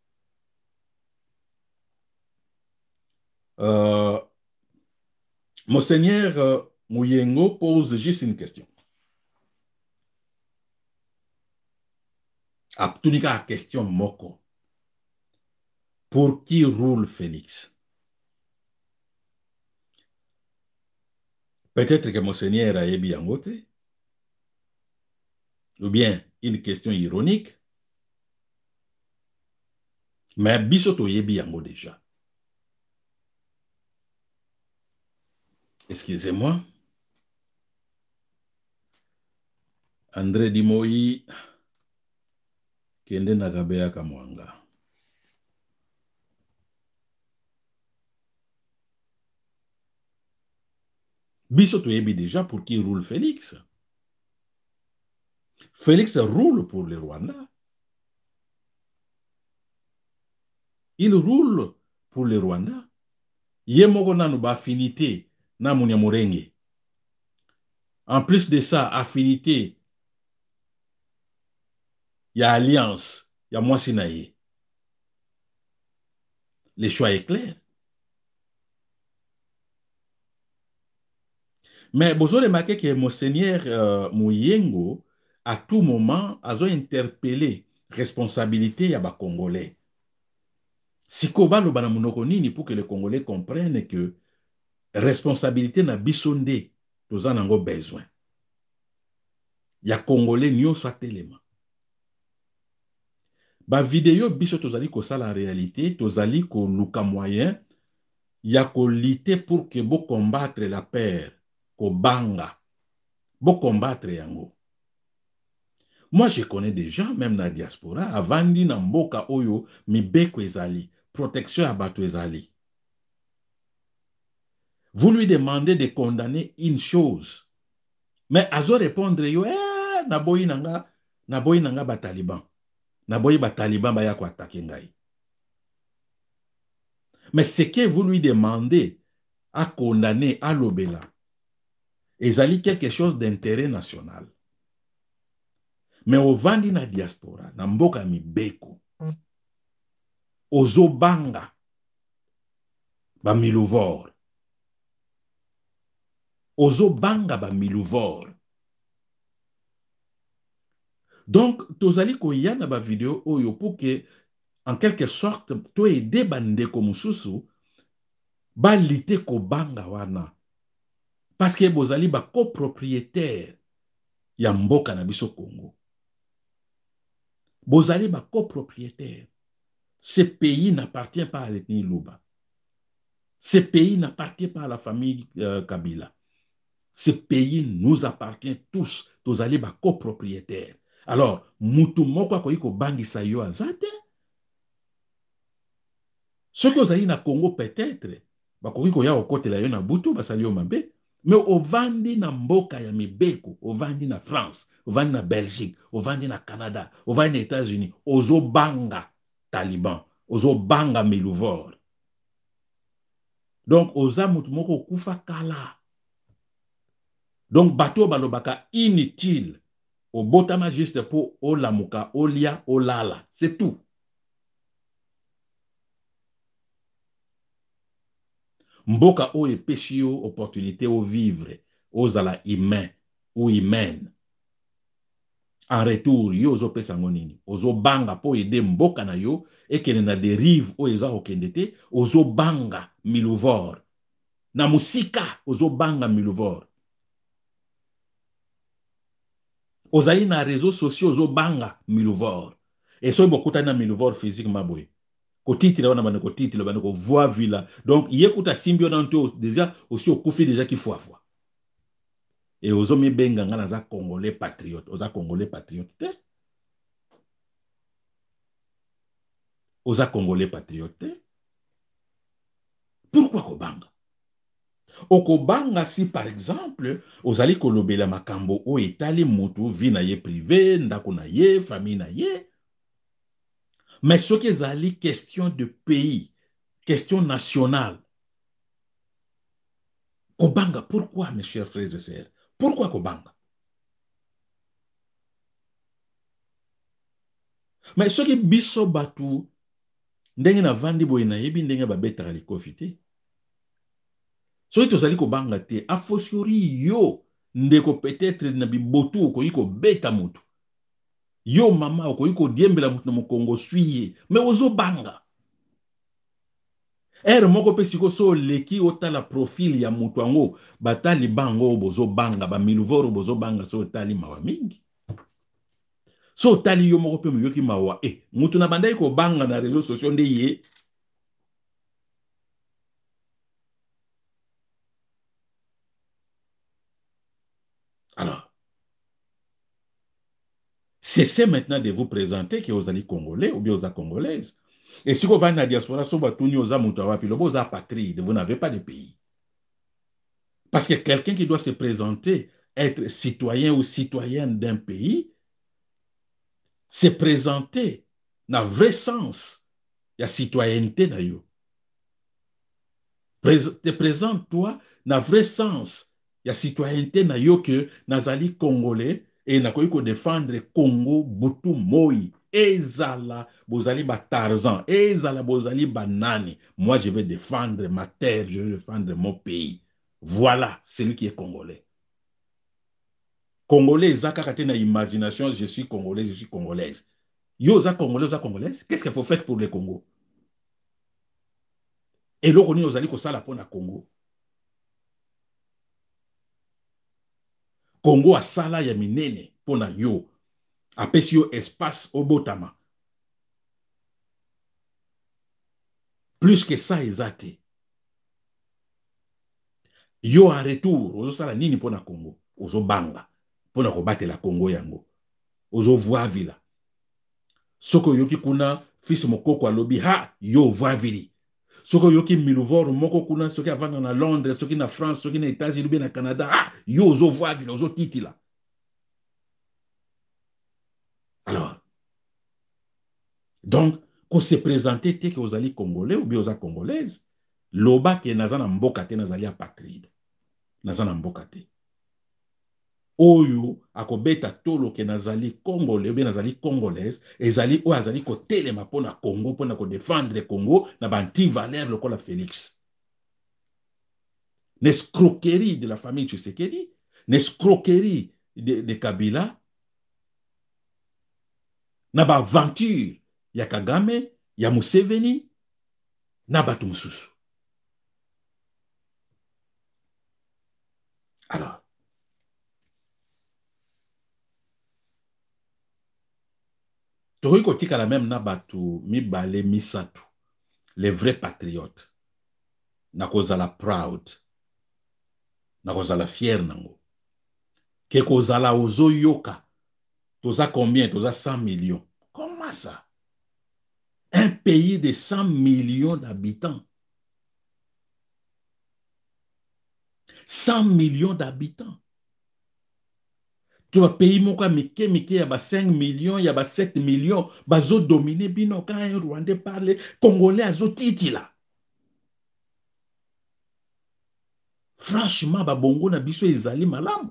Monseigneur Muyengo pose juste une question. Aptunika question moko. Pour qui roule Félix? Peut-être que Monseigneur a ébi angote, ou bien une question ironique, mais bisoto yebi yango déjà. Excusez-moi. André Dimoyi, kende nagabeya kamwanga. Bisoto yebi déjà pour qui roule Félix. Félix roule pour le Rwanda. Il roule pour le Rwanda. Yemoko nanu ba affinité na Munyamurenge. En plus de ça, affinité, il y a alliance, il y a Mwasinaye. Le choix est clair. Mais vous avez remarqué que Monseigneur Muyengo, à tout moment, a interpellé responsabilité ya ba Congolais. Si koba lo bana munoko nini pour que les Congolais comprennent que responsabilité na bisonde, nous en avons besoin. Ya Congolais nyo soit telema. Ba vidéo biso tozali ko sala en réalité, tozali ko luka moyen, ya ko lutter pour que bo combattre la paix. Kobanga, bo combattre yango. Moi, je connais des gens, même dans la diaspora, avant di na mboka oyo, mibeko ezali, protection à bato ezali. Vous lui demandez de condamner une chose, mais azo répondre yo, naboyi nanga ba taliban. Naboyi ba taliban ba ya ko attaquer ngai. Mais ce que vous lui demandez à condamner, à l'obéla, ezali quelque chose d'intérêt national. Mais au vandi na diaspora, na mboka mibeko, ozo banga, ba miluvor. Ozo banga ba miluvor. Donc, tozali ko yana ba vidéo oyo pour que, en quelque sorte, to aider bande ko mususu, ba lite ko banga wana. Parce que bozali ba copropriétaire ya mboka na biso Congo. Bozali ba copropriétaire. Ce pays n'appartient pas à l'ethnie Luba. Ce pays n'appartient pas à la famille Kabila. Ce pays nous appartient tous. Tozali ba copropriétaire. Alors, mutu moko akoki bangisa yo azate. Ce que ozali na Congo peut-être, bakoki koya okotela yo na butu basali yo mabe. Mais au vandi na mboka ya mibeko, au vandi na France, au vandi na Belgique, au vandi na Canada, au vandi na États-Unis, ozo banga Taliban, ozo banga Miluvor. Donc, oza mutu moko kufa kala. Donc, bato balobaka inutile. Au botama juste pour olamuka, olia, olala. C'est tout. Mboka o e peshi yo opportunité au vivre, aux ala humain ou humaine. En retour, yo ozo pesa ngonini. Ozo banga po ede mboka na yo, et kene na derive o eza okendete, ozo banga Miluvor. Na musika, ozo banga Miluvor. Ozayi na réseaux sociaux, ozo banga Miluvor. Et so bokuta na Miluvor physique maboye. Kotitila wana bana kotitila bana ko voix villa. Donc yekuta simbio nanto déjà aussi au koufi déjà qui fois. Et ozo mi benga ngana za Congolais patriote, oza Congolais patriote te. Oza Congolais patriote te. Pourquoi kobanga? Okobanga si par exemple ozali kolobela makambo o etali mutu vi na ye privé, ndako na ye, famille na ye. Mais ce qui est question de pays, question nationale. Kobanga, pourquoi, mes chers frères et sœurs? Pourquoi Kobanga? Mais ce qui biso batu, ndenge na vandi boye na yebi ndenge ba betaka likofi te. So qui tozali Kobanga te, a fortiori yo, ndeko peut-être na bibotu ko yiko beta mutu. Yo mama okoki kodiembela mutu na mokongo suye, mais ozo banga. ere moko pe siko so leki otala profil ya mutu yango batali bango bozo banga ba miluvoro bozo banga so otali mawa mingi so otali yo moko pe moyoki mawa mutu na bandai ko banga na réseaux sociaux nde ye. Alors cessez maintenant de vous présenter que vous allez congolais ou bien aux congolaises. Et si vous allez dans la diaspora, si vous êtes apatride, vous n'avez pas de pays. Parce que quelqu'un qui doit se présenter, être citoyen ou citoyenne d'un pays, se présenter dans le vrai sens, il y a citoyenneté dans yo. Te présente-toi dans le vrai sens, il y a citoyenneté dans yo que nazali congolais et nakoki ko défendre Congo butu moi. Ezala bozali ba Tarzan, ezala bozali banani. Moi je vais défendre ma terre, je vais défendre mon pays. Voilà celui qui est congolais. Congolais, ezaka na imagination, je suis congolais, je suis congolaise. Yo za congolais, za congolaise, qu'est-ce qu'il faut faire pour le Congo? Et là, on ozali ko sala pona Congo. Congo a sala ya minene pona yo. Apesi yo espace obotama. Plus que ça, ezate. Yo en retour, ozo sala nini pona Congo? Ozo banga. Pona ko bate la Congo yango. Ozo voa vila. Soko yoki kuna fils mokoko alobi ha yo voa vili. Soko yoki miluvoro moko kuna soki avanda na Londres, soki na France, soki na États-Unis, bien na Canada, ha yo ozo voa vila, ozo titila. Alors, donc, qu'on se présenter que vous allez congolais ou bien aux congolaises, loba ke nazana mboka te nazali apatride. Nazana mboka te. Oyo akobeta tolo ke nazali congolais ou bien nazali congolaise, ezali o azali ko telema pona Congo pona ko défendre Congo na banti valeur lokola Félix. L'escroquerie de la famille Tshisekedi, l'escroquerie de Kabila, na ba aventure ya Kagame, ya Museveni, na batu mususu. Alors, tokoki kotikala même na batu mibale misatu, les vrais patriotes. Na kozala proud, na kozala fier nango. Ke kozala ozo yoka, toza combien? Toza 100 millions. Comment ça? Un pays de 100 millions d'habitants. 100 millions d'habitants. Tu vas payer mon cas, mike, il y a 5 millions, il y a 7 millions. Bazo dominer bino quand un Rwandais parle, Congolais azo titi là. Franchement, babongo na biso ezali malamu.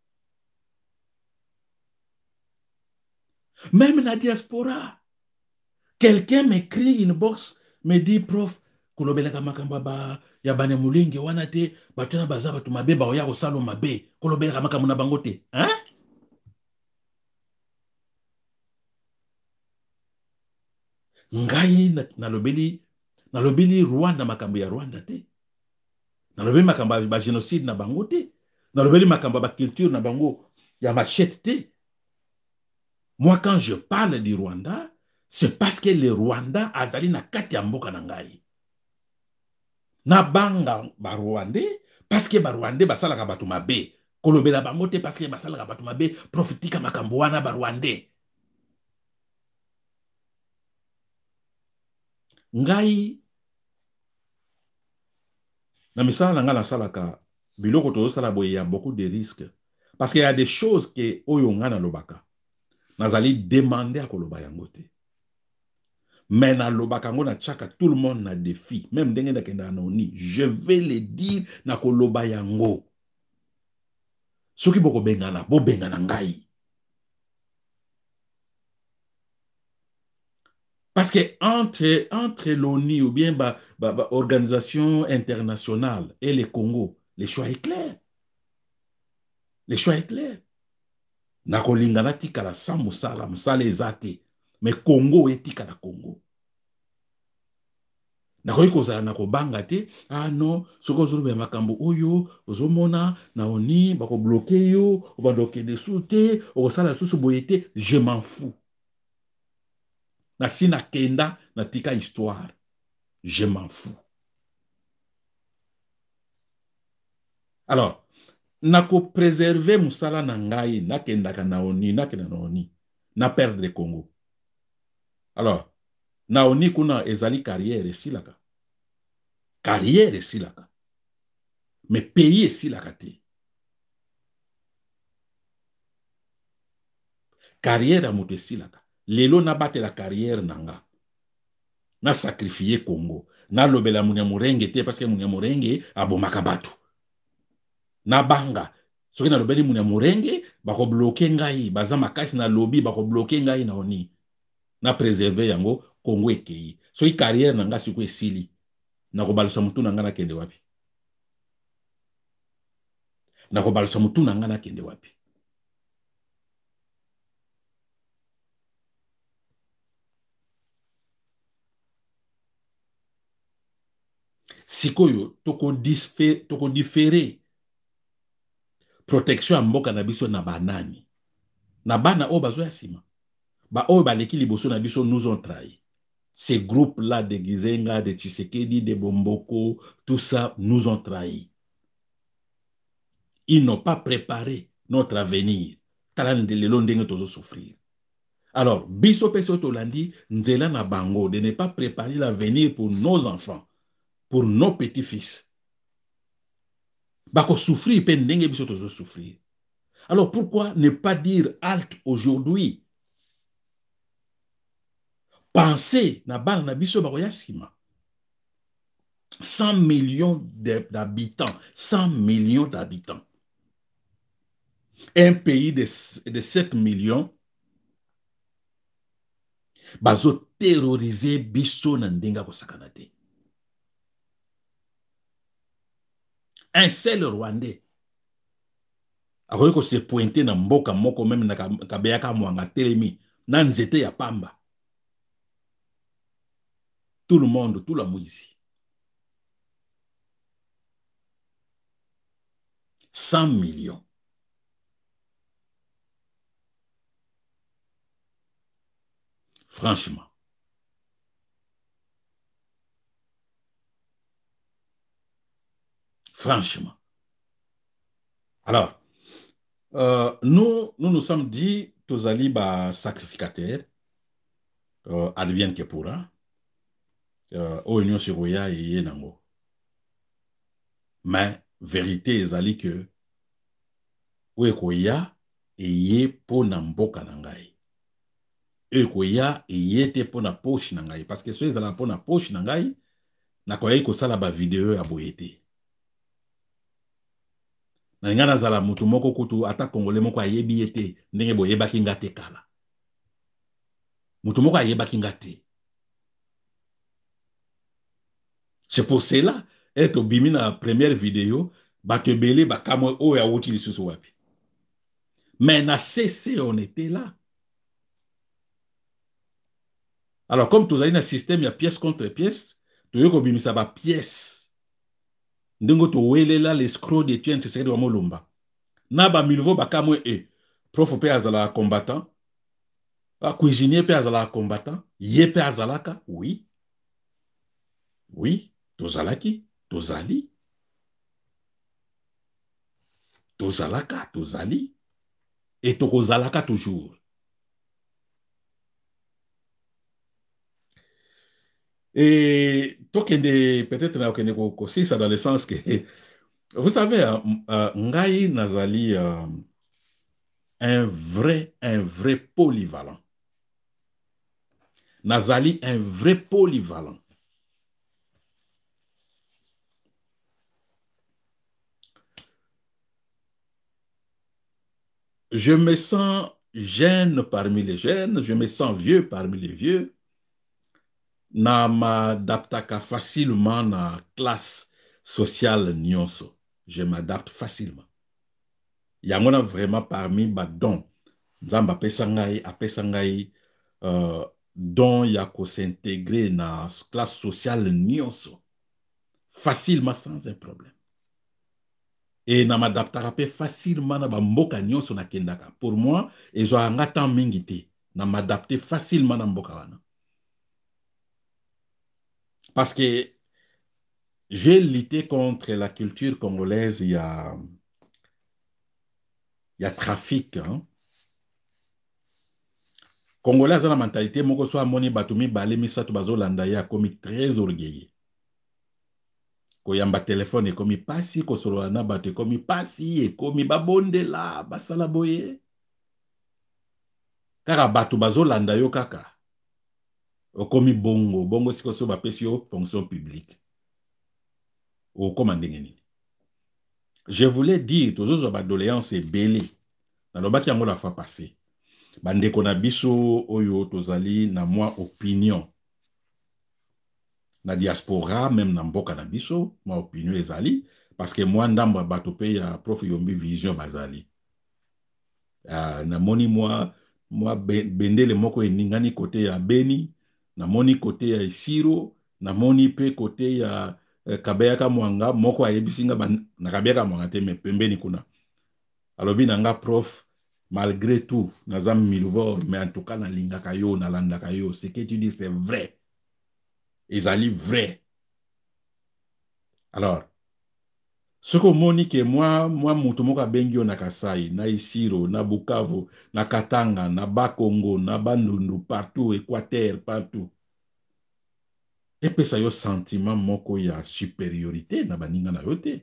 Même na diaspora, quelqu'un m'écrit une box, me dit, prof, kolobelaka makamba ba ya bane mulingi wana te, batuna baza batu mabe ba oya kosalo mabe, kolobelaka makambo na bango te. Hein? Ngai nalobeli Rwanda makambo ya Rwanda te. Nalobeli makambo ba génocide na bango te. Nalobeli makambo ba culture na bango ya machette te. Moi, quand je parle du Rwanda, c'est parce que le Rwanda azali na kati ya mboka na ngai. Na banga ba Rwandais, parce que ba Rwandais basalaka batu mabe. Kolobela bango te parce que basalaka batu mabe, profitika makambo wana ba Rwandais. Ngai na misala na nga na salaka biloko to sala boye ya beaucoup de risques parce qu'il y a des choses que oyo nga na lobaka nazali demander à koloba yango te mais na lobaka ngo na tchaka tout le monde na défi même ndenge na kenda na oni je vais le dire na koloba yango soki boko bengana bo bengana ngai. Parce que entre l'ONU ou bien organisation internationale et le Congo, le choix est clair. Le choix est clair. Nakolingana tikala sa musala ezate. Mais Congo est tikala Congo. nakoki kozala na kobanga te. Ah non, soki ozoloba makambo oyo ozomona na oni bakobloke yo obanda okende su te okosala susu boye te. Je m'en fous. Nasi nakenda natika histoire. Je m'en fous. Alors, nako préserver musala na ngai nakendaka na oni nakenda na oni na perdre Congo. Alors, na oni kuna ezali carrière esilaka. Carrière esilaka. Mais pays esilaka te. Carrière a moto esilaka. Lelo na bate la carrière nanga. Na sacrifier Congo. Na lobela munyamurenge te parce que munyamurenge abomaka batu. Na banga. Soki na lobeli munyamurenge bako bloquer ngai, baza makasi na lobby bako bloquer ngai na oni. Na préserver yango Congo ekei. Soki carrière nanga siku esili. Na kobalusa mutu nanga na kende wapi. Na kobalusa mutu nanga na kende wapi. Sikoyo toko différer protection ya mboka na biso na banani. Na bana o bazo ya sima. Ba o baleki liboso na biso nous ont trahi. Ces groupes-là de Gizenga, de Tshisekedi, de Bomboko, tout ça nous ont trahi. Ils n'ont pas préparé notre avenir. Talan de lelo ndenge tozo souffrir. Alors, biso peso tolandi nzela na bango de ne pas préparer l'avenir pour nos enfants, pour nos petits-fils. Bako souffrir pe ndenge biso tozo souffrir. Alors pourquoi ne pas dire halte aujourd'hui? Pensez na bana na biso bako ya sima. 100 millions d'habitants, 100 millions d'habitants. Un pays de 7 millions bazo terroriser biso na ndenga ko sakana te. Un seul Rwandais akoki ko se pointer na mboka moko même na kabeyaka mwanga telemi na nzete ya pamba. Tout le monde, tout la mouisi. 100 millions. Franchement. Franchement. Alors, nous sommes dit, Tozali ba sacrificateur, advienne que pourra, au Union Siroya et Nango. Mais, vérité ezali que, Ouekoya eye po na mboka nangai. Ouekoya eye te po na poche nangai. Parce que ceux ezala po na poche nangai, na koyai ko sala ba vidéo ya boyete. Na ngana zala mutu moko kutu ata Congolais moko ayebi ete ndenge boyebaki ngate kala. Mutu moko ayebaki ngate. C'est pour cela, être bimi na première vidéo, batebele bakamo o ya wuti lisusu wapi. Mais na cessé, on était là. Alors, comme tous avez un système, il y a pièce contre pièce, tu veux que ça va pièce. Ndenge to wele la l'escroc de Etienne Tshisekedi wa Molumba. Na ba milvo bakamo prof pe azala combattant. Cuisinier pe azala combattant. Ye pe azalaka, oui. Oui, tozalaki, tozali. Tozalaka, tozali. Et tokozalaka toujours. Et peut-être aussi ça dans le sens que vous savez, Ngai Nazali un vrai polyvalent. Nazali un vrai polyvalent. Je me sens jeune parmi les jeunes, je me sens vieux parmi les vieux. Na m'adaptaka facilement na classe sociale nyonso. Je m'adapte facilement. Yango na vraiment parmi ba don. Nzamba apesa ngai dont il y a qu'on s'intégrer dans la classe sociale nyonso facilement sans un problème. Et na m'adaptera facilement na mboka nyonso na kendaka. Pour moi, ils ont un temps mingité. Na m'adapter facilement na mboka wana. Parce que j'ai lutté contre la culture congolaise, il y a trafic. Hein? Congolais a la mentalité, moko so amoni batumi bale misato bazolanda ya komi très orgueilleux. Koyamba téléphone et komi pasi, kosolola na bato komi pasi, et komi babondela, basala boye. Kaka bato bazolanda yo kaka. Okomi bongo, bongo siko so bapesi yo fonction publique. Je voulais dire, tous les doléances et belé. Dans le bas qui a la fois passé. Bande kona biso oyo tozali na moi opinion. Na diaspora, même na mboka na biso, moi opinion ezali. Parce que moi ndamba bato pe ya prof yombi vision bazali. Na moni moi bendele moko eningani côté ya Beni, na moni côté ya Isiro, na moni pe côté ya Kabeyaka Mwanga, moko ayebisinga na Kabeyaka Mwanga te me pembeni kuna. Alobi nanga prof, malgré tout, nazam milvor, mais en tout cas na lingaka yo, na landaka yo, ce que tu dis c'est vrai. Ezali vrai. Alors, ce que moni que moi mutumoka bengio na Kasai, na Isiro, na Bukavu, na Katanga, na Bakongo, na Bandundu, partout, Équateur, partout. Et puis ça yo sentiment moko ya supériorité na baninga na yote.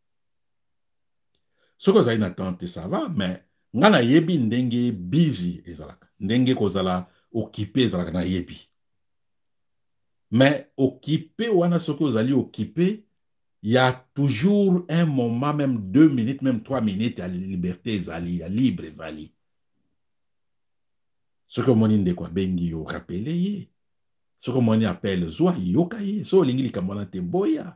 Ce que ça na tante ça va, mais ngana yebi ndenge busy ezalaka. Ndenge kozala occupé ezalaka na yebi. Mais occupé wana ce que vous allez occuper, il y a toujours un moment, même 2 minutes, même 3 minutes, à la liberté ezali, à libre ezali. Ce que mon inde kwa bengi yo rappelé. Ce que mon appelle Zoa Yokaye, so lingili kamwana te boya.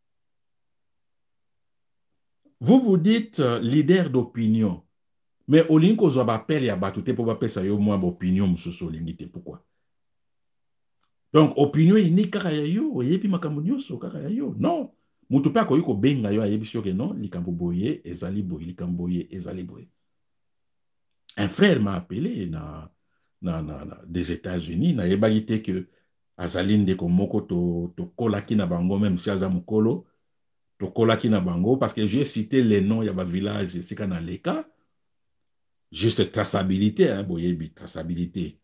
Vous vous dites leader d'opinion, mais au linko zo appelle ya batute pour appeler ça yo moi opinion musoso lingite pourquoi? Donc opinion ini kaka ya yo, yebi makambo nyonso kaka ya yo. Non, mutu pa ko yuko benga yo ayebi sio que non, likambo boye ezali boye, likambo boye ezali boye. Un frère m'a appelé des États-Unis, na yebagite que azalinde ko moko to kolaki na bango même si aza mukolo to kolaki na bango parce que j'ai cité les noms ya ba village sika na leka juste traçabilité hein boyebi traçabilité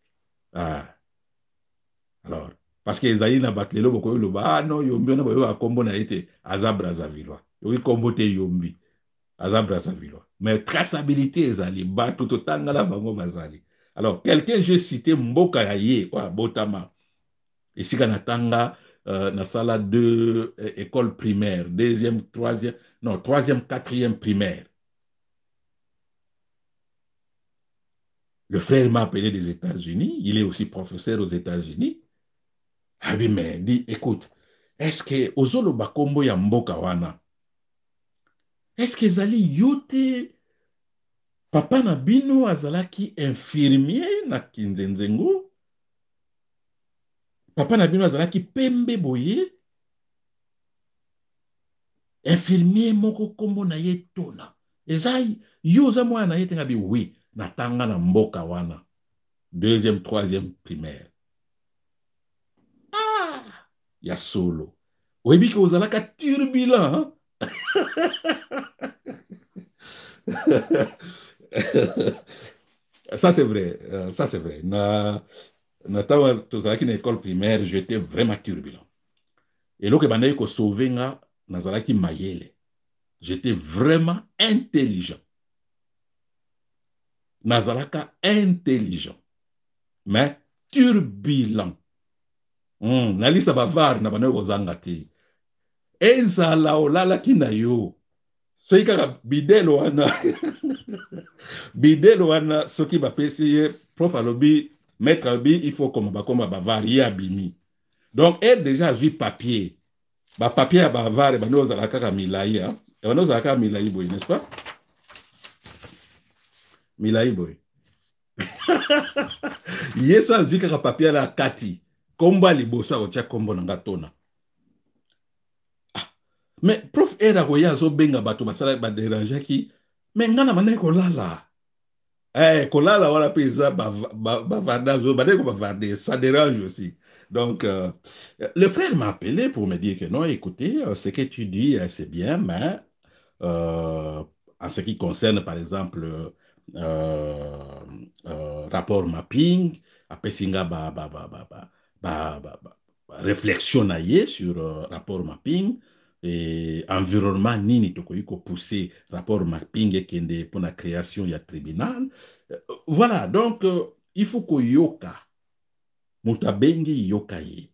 alors parce que ezali na batlelo boko lo ba non yombi na boyo akombo na ete aza Brazzaville yo kombo te yombi aza Brazzaville mais traçabilité ezali ba tout tanga la bango bazali. Alors quelqu'un j'ai cité mboka ya ye kwa botama. Et si on tanga na sala 2 école primaire, troisième, quatrième primaire. Le frère m'a appelé des États-Unis, il est aussi professeur aux États-Unis. Ah oui, mais dit, écoute, est-ce que Ozolo Bakombo ya mboka wana? Est-ce que Zali yote papa na bino azalaki infirmier na Kinzenzengo? Papa na bino azalaki pembe boye infirmier moko kombo na ye tona ezai yo za mwana na ye tenga bi oui na tanga na mboka wana 2e 3e primaire ya solo oyebi ke ozalaka turbulent ça c'est vrai Natawa tozalaki na école primaire, j'étais vraiment turbulent. Et là que bandai ko sauver nga nazalaki mayele. J'étais vraiment intelligent. Nazalaka intelligent. Mais turbulent. Nalisa bavar na bandai ko zangati. Ezala olala kina yo. Soki kaka bidelo wana. Bidelo wana soki bapesi prof alobi Maître Abi, il faut comme bavar, y abimi. Donc, elle déjà a vu papier. Papier à bavar, et nous allons à Milaï. Et nous allons à Milaï, n'est-ce pas? Milaï, boy. Yesu azwi kaka papier la kati. Komba liboso akotia kombo na ngatona. Mais prof era koya zo benga bato basala ba déranger ki. Mais ngana manene kolala. Kolala wala pesa bavarda zo ba ko bavarder, ça dérange aussi. Donc le frère m'a appelé pour me dire que non, écoutez, ce que tu dis c'est bien, mais en ce qui concerne par exemple rapport mapping, après singa réflexion naie sur rapport mapping et environnement nini tokoyi ko pousser rapport mapping et kende pour la création ya tribunal. Voilà, donc il faut ko yoka mutabengi yoka ye.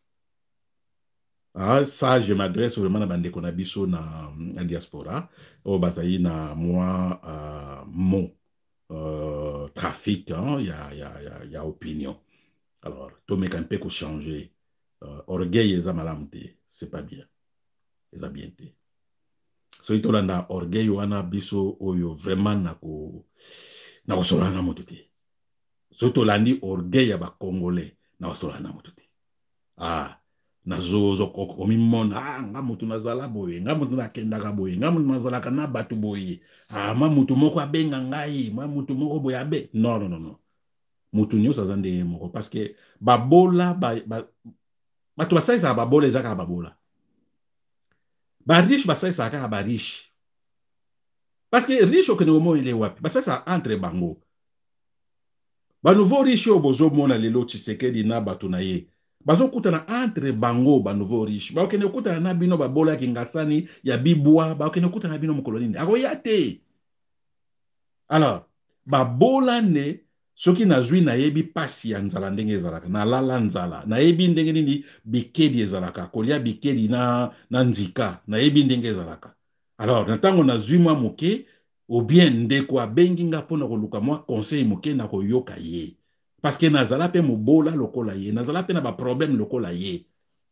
Ah, ça, je m'adresse vraiment à Bande Konabiso na diaspora. Au Bazaï na moi, mon trafic, il y a opinion. Alors, tout me campé qu'on changer. Orgueil et zamalamte, c'est pas bien. C'est bien été. So ito landa orgueil wana biso oyo vraiment na ko solana motuti. So ito landi orgueil ya ba Congolais na ko solana motuti. Ah. Nazozo komi mona nga mutu nazala boye nga mutu nakendaka boye nga mutu nazalaka na batu boye ma mutu moko abenga ngai ma mutu moko boye abe non mutu nyonso aza ndenge moko parce que babola bato basalisaka babola ezaka babola bariche basalisaka kaka bariche parce que riche okende komona ele wapi basalisaka entre bango banouveau riche oyo bozomona lelo Tshisekedi na bato na ye bazokutana entre bango ba nouveau riche bakende kutana na bino babola kingasani ya bibwa bakende kutana bino mukoloni akoya te. Alors babola ne soki nazwi na yebi pasi ya nzala ndenge ezalaka na lala nzala na yebi ndenge nini bikedi ezalaka kolia bikedi na nzika na yebi ndenge ezalaka. Alors natango nazwi mwa moke ou bien ndeko abengi nga pona koluka mwa conseil moke na koyoka ye. Parce que nazala pe mobola lokola ye, nazala pe na ba problème lokola ye.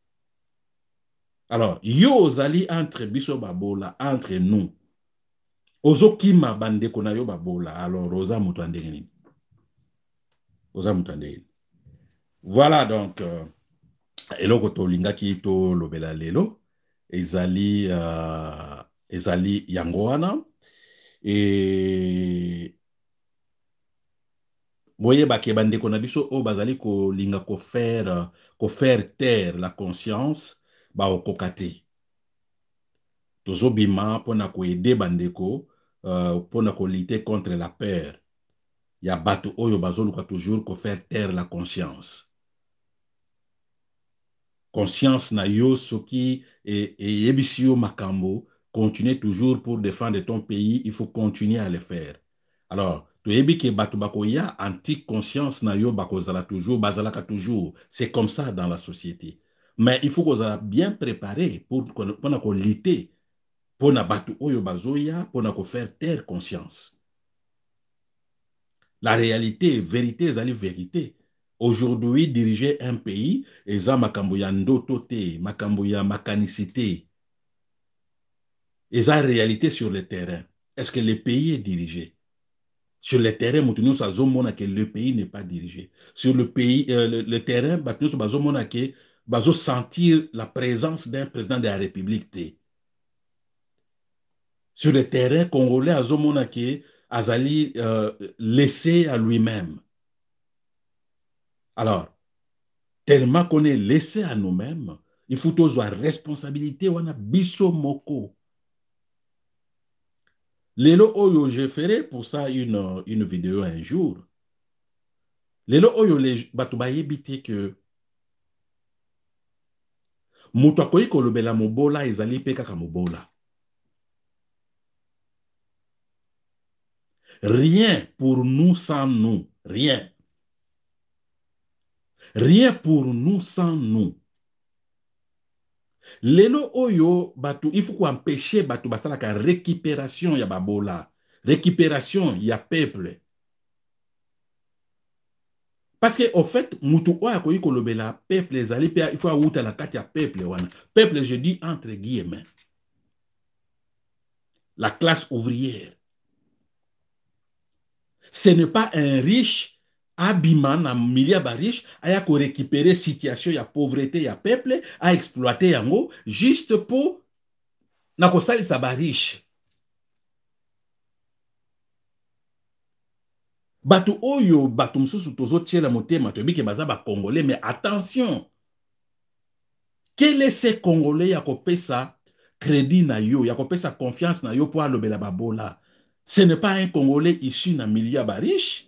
Alors, yo ozali entre biso babola, entre nous. Ozo kima bandeko na yo babola, alors oza mutu andenge nini. Oza mutu andenge nini. Voilà donc, eloko to lingaki to lobela lelo, ezali yango wana, et boye bake bandeko na biso o bazali ko linga ko faire taire la conscience ba okokate tozo bima pona ko aider bandeko pona ko lutter contre la peur ya bato oyo bazoluka toujours ko faire taire la conscience na yo soki et yebisi yo makambo continuer toujours pour défendre ton pays, il faut continuer à le faire. Alors toyebi ke bato bakoya anti-conscience na yo bakozala toujours, bazalaka toujours. C'est comme ça dans la société. Mais il faut qu'on soit bien préparé pour qu'on lutter pour na bato oyo bazoya, pour na ko faire taire conscience. La réalité, vérité, c'est la vérité. Aujourd'hui, diriger un pays, eza makambo ya ndoto te, makambo ya makanicité. Eza réalité sur le terrain. Est-ce que le pays est dirigé? Sur le terrain, nous savons que le pays n'est pas dirigé. Sur le pays, le terrain, nous savons que nous sentir la présence d'un président de la République. Sur le terrain, Congolais, nous savons que Azali laissé à lui-même. Alors, tellement qu'on est laissé à nous-mêmes, il faut avoir responsabilité, on a biso moko. Lelo oyo, je ferai pour ça une vidéo un jour. Lelo oyo, les batubaye bité que mutu akoyi kolobela mobola ezali pe kaka mobola. Rien pour nous sans nous. Rien. Rien pour nous sans nous. Lelo oyo batu il faut qu'on empêcher batu basala ka récupération ya babola, récupération ya peuple. Parce que au fait mutu oya koyi kolobela peuple ezali pe il faut outa la kati ya peuple wana. Peuple je dis entre guillemets. La classe ouvrière. Ce n'est pas un riche abima na milia ba riche aya ko récupérer situation ya pauvreté ya peuple a exploiter yango juste pour na ko salisa ba riche. Batu oyo batu mususu tozo tiela motema to bike baza ba congolais, mais attention, quel est ce congolais ya ko pesa crédit na yo, ya ko pesa confiance na yo pour alobela babola? Ce n'est pas un congolais issu na milieu ba riche.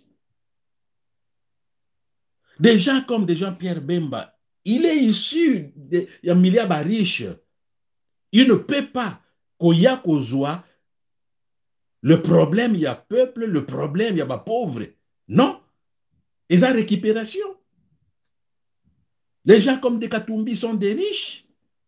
Des gens comme des Jean-Pierre Bemba, il est issu de ya milieu ba riche. Il ne peut pas koya kozwa le problème il y a peuple, le problème il y a ba pauvre. Non, ils ont récupération. Les gens comme des Katumbi sont des riches.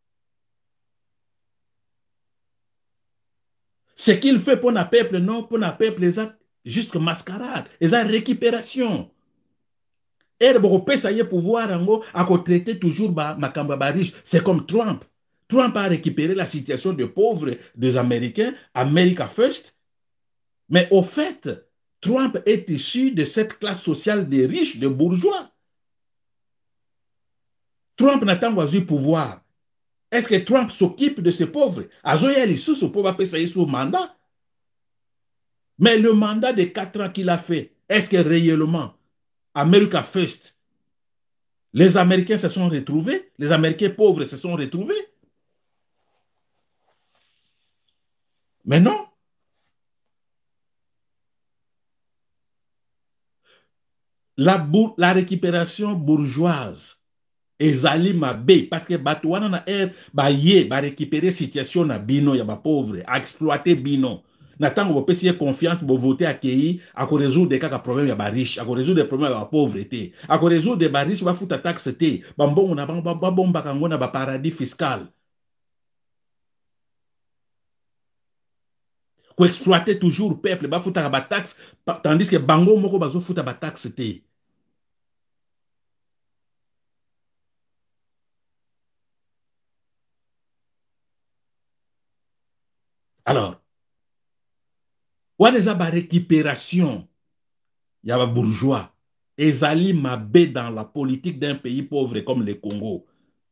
Ce qu'il fait pour un peuple, non, pour un peuple, ils ont juste mascarade, ils ont récupération. Et le pouvoir à traiter toujours ma riche. C'est comme Trump. Trump a récupéré la situation de pauvres des Américains, America First. Mais au fait, Trump est issu de cette classe sociale des riches, des bourgeois. Trump n'a pas eu pouvoir. Est-ce que Trump s'occupe de ces pauvres? Mandat. Mais le mandat de 4 ans qu'il a fait, est-ce que réellement, America First, les Américains se sont retrouvés, les Américains pauvres se sont retrouvés? Mais non. La récupération bourgeoise, ezali mabe, parce que batouana na ba récupérer situation na bino ya ba pauvre, a exploiter bino. Natango bo pesi confiance bo voter accueilli, a ko résoudre des cas problème ya ba riche, a ko résoudre des problèmes ya ba pauvreté, a ko résoudre des ba riche ba futa taxe té, ba mbongo na ba bomba kango na ba paradis fiscal. Ko exploiter toujours peuple ba futa ba taxe, tandis que bango moko bazo futa ba taxe té. Alors, ou déjà la récupération, il y a des bourgeois, ezali mabe dans la politique d'un pays pauvre comme le Congo.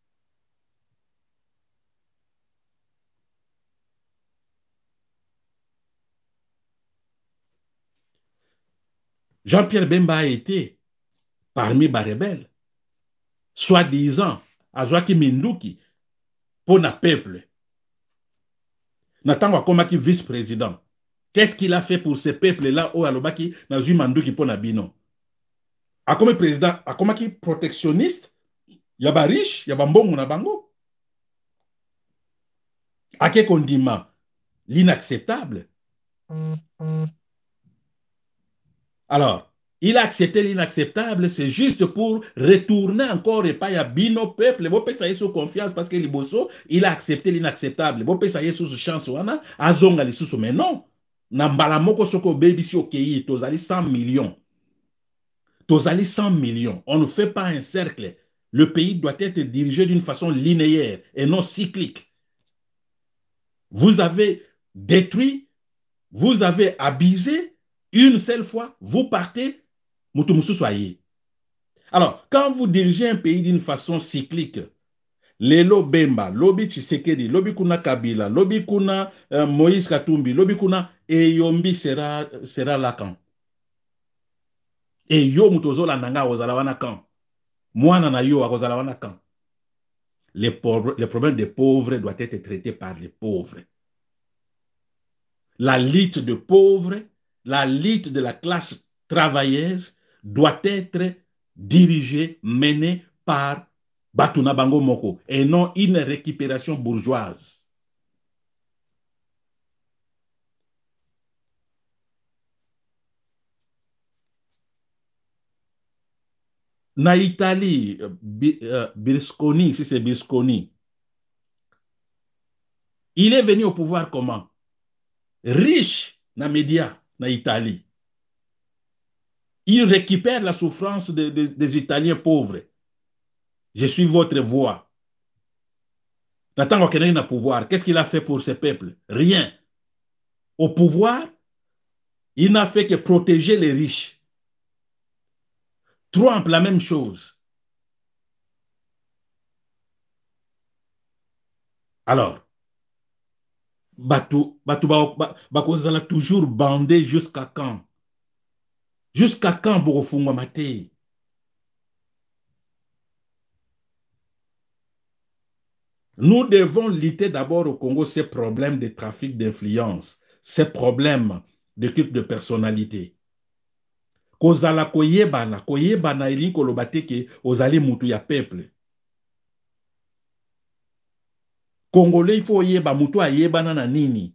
Jean-Pierre Bemba a été parmi les rebelles, soi-disant, à Joachim Minduki, pour le peuple. Nathan Wakomaki vice-président. Qu'est-ce qu'il a fait pour ce peuple-là au Alobaki, Nazui Manduki pour Nabino? A comme président, a comme qui protectionniste, il y a riche, il y a mbongo na bango. A quel condiment? L'inacceptable. Alors, il a accepté l'inacceptable, c'est juste pour retourner encore et pas y a bino peuple, bon peut ça sous confiance parce que Liboso, il a accepté l'inacceptable. Bon peut ça sous chance wana, azonga li sous mais non. Nambala moko soko baby si okei, tozali 100 millions. Tozali 100 millions. On ne fait pas un cercle. Le pays doit être dirigé d'une façon linéaire et non cyclique. Vous avez détruit, vous avez abusé, une seule fois, vous partez, Moutoumousou soyez. Alors, quand vous dirigez un pays d'une façon cyclique, Lelo Bemba, Lobi Tshisekedi, Lobi Kuna Kabila, Lobi Kuna Moïse Katumbi, Lobi Kuna Eyombi sera Lacan. Et yo mutozo la nanga ozala wana kan. Mwana na yo ozala wana kan. Les problèmes des pauvres doivent être traités par les pauvres. La lutte des pauvres, la lutte de la classe travailleuse doit être dirigée, menée par Batuna Bango Moko et non une récupération bourgeoise. Na Italie, Berlusconi, si c'est Berlusconi, il est venu au pouvoir comment? Riche na médias na Italie. Il récupère la souffrance des Italiens pauvres. Je suis votre voix. Nathan Wakeneri na pouvoir. Qu'est-ce qu'il a fait pour ce peuple? Rien. Au pouvoir, il n'a fait que protéger les riches. Trump, la même chose. Alors, bakozala toujours bandé jusqu'à quand? Jusqu'à quand bokofungwa mate? Nous devons lutter d'abord au Congo ces problèmes de trafic d'influence, ces problèmes de culte de personnalité. Kozala koyebana ili koloba te ke ozali mutu ya peuple. Congolais, il faut yeba mutu ayebana na nini.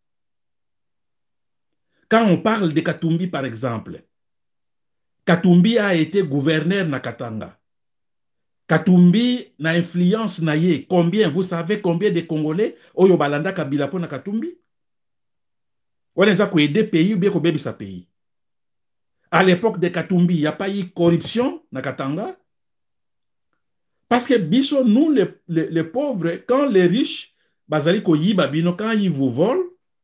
Quand on parle de Katumbi, par exemple, Katumbi a été gouverneur na Katanga. Katumbi na influence na ye. Combien, vous savez combien de Congolais oyo balanda kabila po na Katumbi? On a aider pays ou bien ko bebi sa pays. À l'époque de Katumbi, il n'y a pas eu corruption na Katanga. Parce que biso, nous, les pauvres, quand les riches, bazali ko yiba bino, quand ils vous volent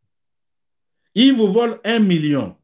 1 million.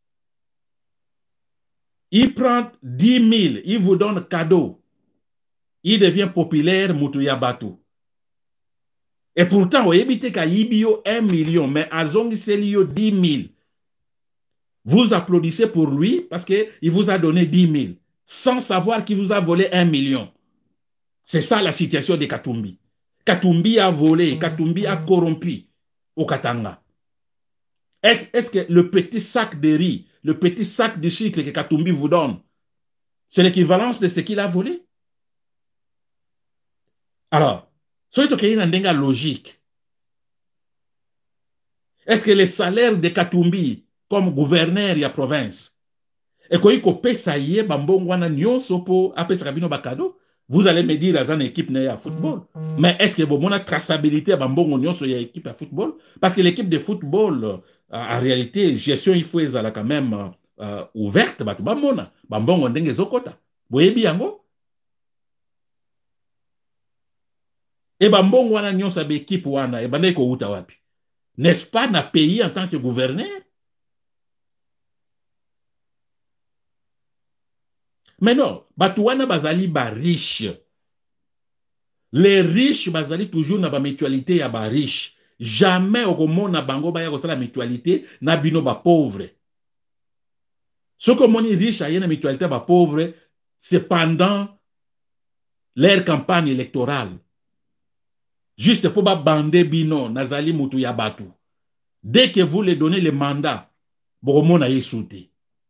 Il prend 10 000, il vous donne cadeau. Il devient populaire, Moutou Batu. Et pourtant, vous évitez qu'à Ibio 1 million, mais à Zongi Selio 10 000. Vous applaudissez pour lui parce qu'il vous a donné 10 000, sans savoir qu'il vous a volé 1 million. C'est ça la situation de Katumbi. Katumbi a volé, Katumbi a corrompu au Katanga. Est-ce que le petit sac de riz, le petit sac de sucre que Katumbi vous donne, c'est l'équivalence de ce qu'il a volé? Alors, ce qui est une logique. Est-ce que les salaires de Katumbi comme gouverneur de la province, et vous allez me dire à une équipe de football, mais est-ce que vous avez une traçabilité à une équipe de football? Parce que l'équipe de football, en réalité, gestion, il faut quand même ouverte. Et bambongo wana nyonso ba équipe wana, et bandai ko uta wapi? N'est-ce pas na pays en tant que gouverneur? Mais non, Batouana bazali ba riche. Les riches bazali toujours na ba mutualité ya ba riche. Jamais au komona bango ba ya kosala mutualité na bino ba pauvre. Ce que moni riche a na mutualité ba pauvre, c'est pendant leur campagne électorale. Juste pour bander bino nazali mutu ya batu. Dès que vous les donnez le mandat, bokomona yesouté.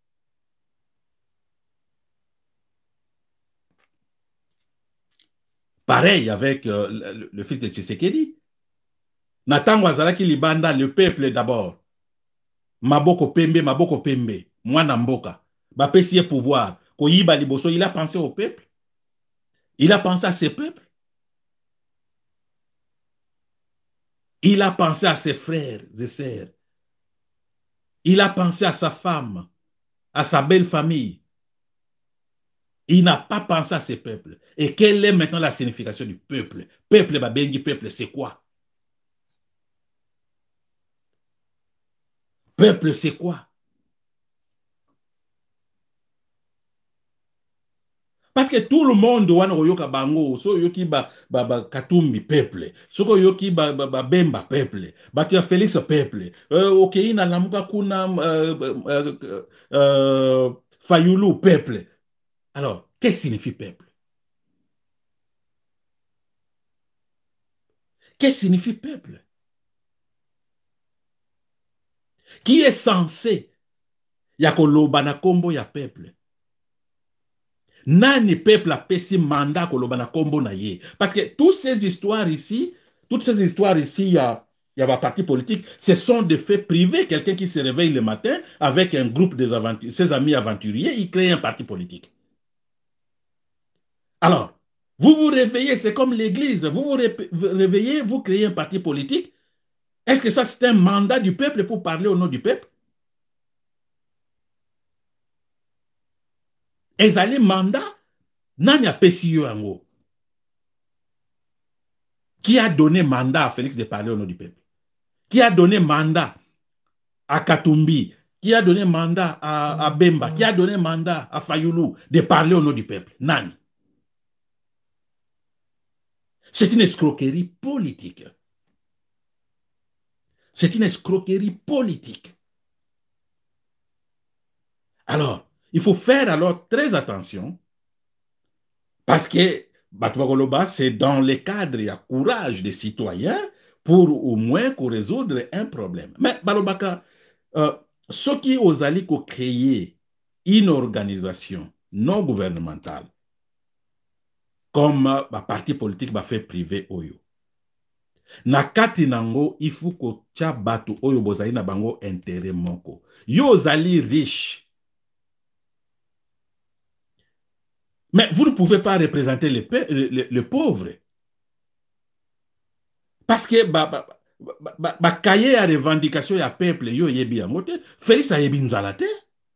Pareil avec le fils de Tshisekedi. Nathan Wazalaki Libanda, le peuple d'abord. Maboko Pembe, Mwana Mboka. Bapesi pouvoir. Koyiba Liboso, il a pensé au peuple. Il a pensé à ses peuples. Il a pensé à ses frères et sœurs. Il a pensé à sa femme, à sa belle famille. Il n'a pas pensé à ses peuples. Et quelle est maintenant la signification du peuple? Peuple, babengi peuple, c'est quoi? Peuple, c'est quoi? Parce que tout le monde wana oyoka bango, so yoki Katumbi peuple, so yoki Bemba peuple, bakia Félix peuple, okei na lamuka kuna Fayulu peuple. Alors, qu'est-ce que signifie peuple? Qu'est-ce que signifie peuple? Qui est censé yakoloba na kombo ya peuple? Nani peuple a pesi mandat kolobana kombo na ye? Parce que toutes ces histoires ici, il y a un parti politique, ce sont des faits privés. Quelqu'un qui se réveille le matin avec un groupe de ses amis aventuriers, il crée un parti politique. Alors, vous vous réveillez, c'est comme l'église, vous vous réveillez, vous créez un parti politique. Est-ce que ça c'est un mandat du peuple pour parler au nom du peuple? Ezali mandat, nani a pesi yo yango? Qui a donné mandat à Félix de parler au nom du peuple? Qui a donné mandat à Katumbi, Qui a donné mandat à Bemba? Qui a donné mandat à Fayoulou de parler au nom du peuple? Nani. C'est une escroquerie politique. C'est une escroquerie politique. Alors, il faut faire alors très attention parce que Batouagoloba, c'est dans le cadre, il y a courage des citoyens pour au moins résoudre un problème. Mais Balobaka, ceux qui osent aller créer une organisation non gouvernementale comme parti politique fait privé oyo. Na kati nango, il faut que tia batu oyo bozali na bango intérêt moko. Yo ozali riche. Mais vous ne pouvez pas représenter les pauvres. Parce que cahier à revendication ya peuple yo yebi yango te. Félix a yebi nzala te.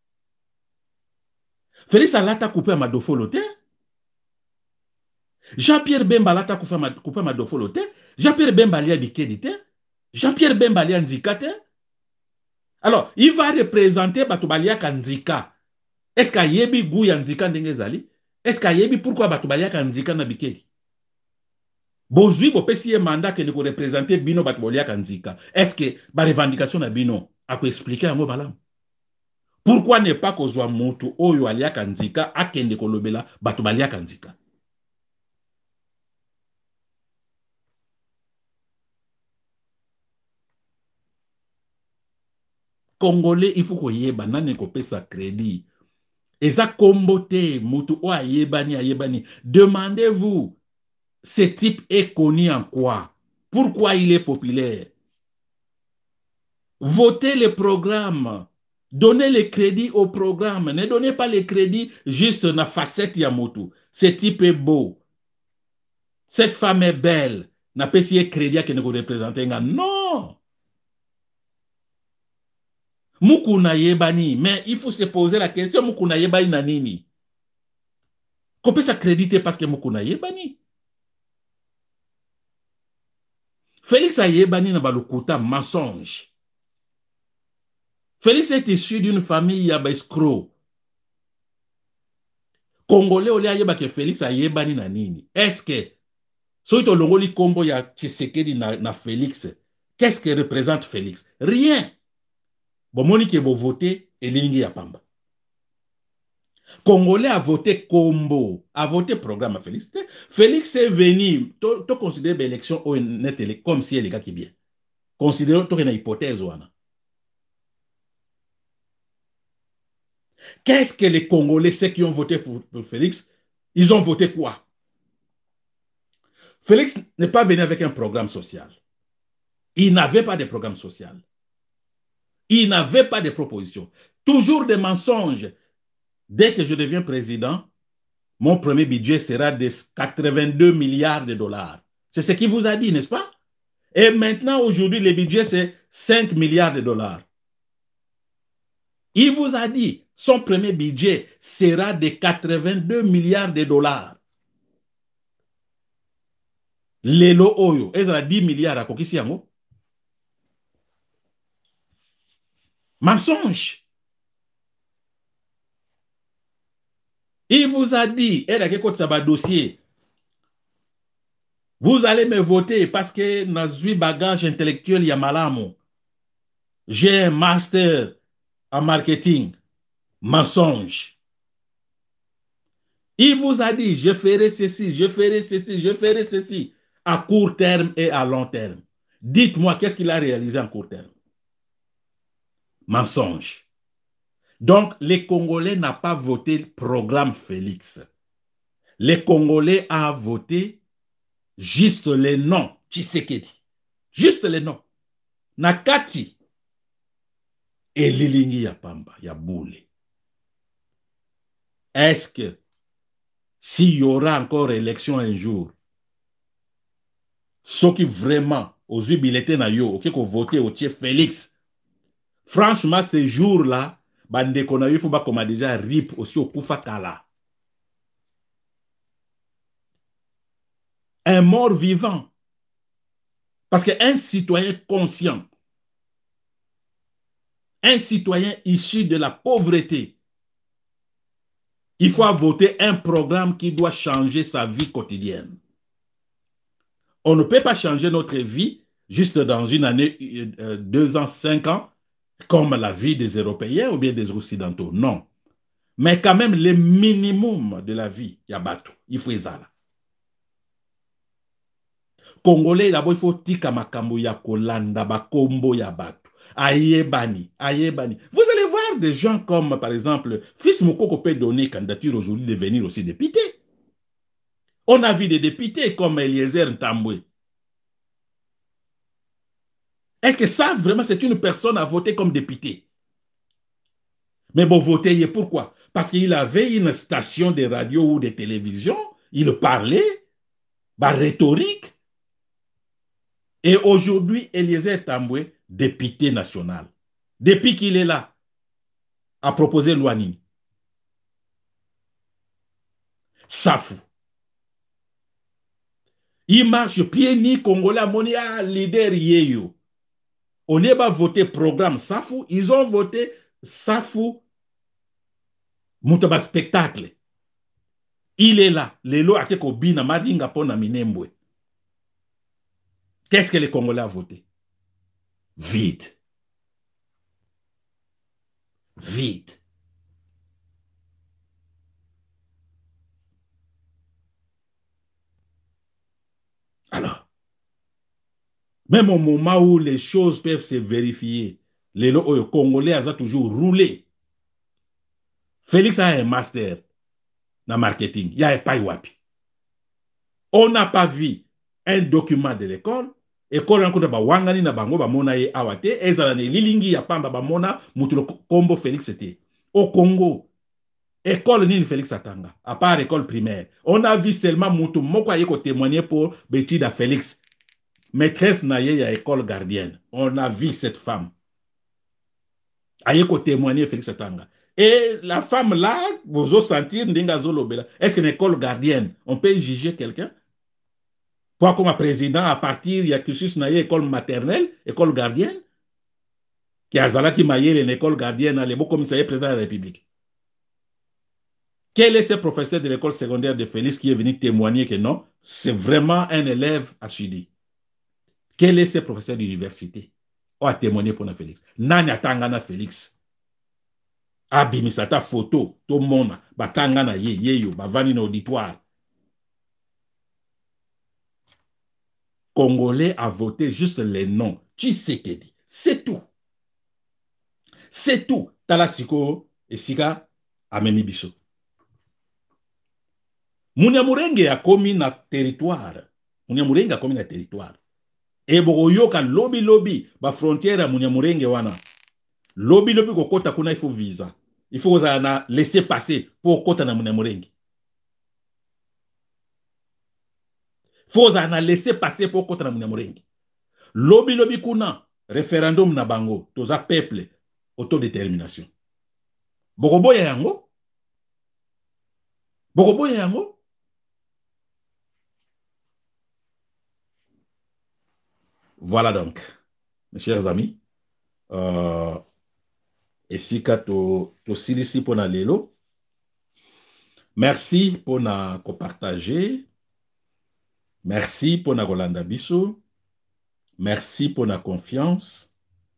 Félix a lata coupé ma dofolo te. Jean-Pierre Bemba lata coupé ma dofolo te. Jean-Pierre Bemba lia bikedi te. Jean-Pierre Bemba lia nzika te. Alors, il va représenter Batubalia Kanzika. Est-ce qu'il y a yebi gou ya nzika ndengezali? Est-ce qu'il y a yebi pourquoi Batubalia Kanzika na bikedi? Bozui bo pesi ye mandat que ne ko représenter bino Batubalia Kanzika. Est-ce que ba revendication na bino a ko expliquer yango balam? Pourquoi ne pas kozwa mutu oyo alia Kanzika akende kolobela Batubalia Kanzika? Congolais, il faut qu'il y ait banane ko pesa crédit. Et ça combote mutu o ayebani. Demandez-vous, ce type est connu en quoi? Pourquoi il est populaire? Votez les programmes. Donnez les crédits au programme. Ne donnez pas les crédits juste dans la facette Yamoto. Ce type est beau. Cette femme est belle. N'a pas essayé crédit qui ne représente. Non. Mukuna yebani. Mais il faut se poser la question, Mukuna yebani nanini. Qu'on peut s'accréditer parce que Mukuna yebani. Félix a yebani na balukuta mensonge. Félix est issu d'une famille ya escroc. Congolais ole ayeba que Félix a yebani na nini. Est-ce que so ito longoli kombo ya Tshisekedi na Félix, qu'est-ce que représente Félix? Rien. Bomoni ke bo voté et lingi ya pamba. Congolais a voté combo, a voté programme à Félix. Félix est venu, to considérer l'élection comme si elle est qui bien. Considérons une hypothèse. Qu'est-ce que les Congolais, ceux qui ont voté pour Félix, ils ont voté quoi? Félix n'est pas venu avec un programme social. Il n'avait pas de programme social. Il n'avait pas de proposition. Toujours des mensonges. Dès que je deviens président, mon premier budget sera de 82 milliards de dollars. C'est ce qu'il vous a dit, n'est-ce pas? Et maintenant, aujourd'hui, le budget, c'est 5 milliards de dollars. Il vous a dit, son premier budget sera de 82 milliards de dollars. Lelo Oyo, ils ont 10 milliards à Kokisi Yango. Mensonge. Il vous a dit, dossier, vous allez me voter parce que j'ai bagage intellectuel Yamalamo. J'ai un master en marketing. Mensonge. Il vous a dit, je ferai ceci, je ferai ceci, je ferai ceci, à court terme et à long terme. Dites-moi, qu'est-ce qu'il a réalisé en court terme? Mensonge. Donc, les Congolais n'ont pas voté le programme Félix. Les Congolais ont voté juste les noms, Tshisekedi. Juste les noms. Nakati. Et Lilingi Yapamba, Yaboule. Est-ce que s'il y aura encore élection un jour, ceux qui vraiment, aux bulletins na yo, qui ont voté au chef Félix, franchement, ces jours-là, bande qu'on a eu, il faut pas qu'on a déjà rip aussi au Koufa Kala. Un mort vivant. Parce qu'un citoyen conscient, un citoyen issu de la pauvreté, il faut voter un programme qui doit changer sa vie quotidienne. On ne peut pas changer notre vie juste dans une année, 2 ans, 5 ans, comme la vie des Européens ou bien des Occidentaux. Non. Mais quand même, le minimum de la vie, il y a bateau. Il faut ça là. Congolais, d'abord, il faut tika makambo ya kolanda bakombo ya bato. Ayebani, ayebani. Vous allez voir des gens comme, par exemple, Fils Mokoko peut donner candidature aujourd'hui de devenir aussi député. On a vu des députés comme Eliezer Ntambwe. Est-ce que ça, vraiment, c'est une personne à voter comme député? Mais bon, voter, pourquoi? Parce qu'il avait une station de radio ou de télévision, il parlait, rhétorique. Et aujourd'hui, Eliezer Ntambwe, député national. Depuis qu'il est là, a proposé Louanini. Ça fout. Il marche pieds nus, Congolais, monia leader yeyo. On n'est pas voté programme Safou, ils ont voté Safou Moutaba spectacle. Il est là. Lelo akeko bina maringa pona minembwe. Qu'est-ce que les Congolais ont voté? Vide. Vide. Alors, même au moment où les choses peuvent se vérifier, les Congolais ont toujours roulé. Félix a un master dans le marketing. Il n'y a pas wapi. On n'a pas vu un document de l'école. École rencontre ba wangani na bango ba mona ye awate ezala ne lilingi ya pamba ba mona mutulo kombo Félix était. Au Congo, école ni Félix Atanga, à part école primaire. On a vu seulement mutu moko ayeko témoigner pour Betida Félix. Maîtresse naye ya école gardienne. On a vu cette femme. Ayeko témoigner Félix Atanga. Et la femme là, vous osez sentir ndinga zolobela. Est-ce qu'une école gardienne, on peut juger quelqu'un? Pour comme président, à partir, il y a cursus na école maternelle, école gardienne, qui a zala qui maillé une école gardienne, les beaux commissariats président de la République. Quel est ce professeur de l'école secondaire de Félix qui est venu témoigner que non, c'est vraiment un élève assidus? Quel est ce professeur d'université qui a témoigné pour Félix? Nani atangana Félix? Abimisata photo, tout le monde, batangana yeyo, bavani na auditoire. Congolais a voté juste les noms. Tshisekedi. C'est tout. C'est tout. Talasiko et Sika ameni biso. Munyamurenge a commis na territoire. Munyamurenge a commis na territoire. Et boyoka lobby ba frontière à Munyamurenge wana. Lobby ko kota kuna il faut visa. Il faut na laisser passer pour kota na Munyamurenge. Faut na laisser passer pour kota na Munyamurenge. Lobby kuna référendum na bango toza peuple autodétermination. Bokoboya yango? Bokoboya yango? Voilà donc, mes chers amis. Et si to silisi pour na lelo. Merci pour na partager. Merci pour na kolanda biso. Merci pour la confiance.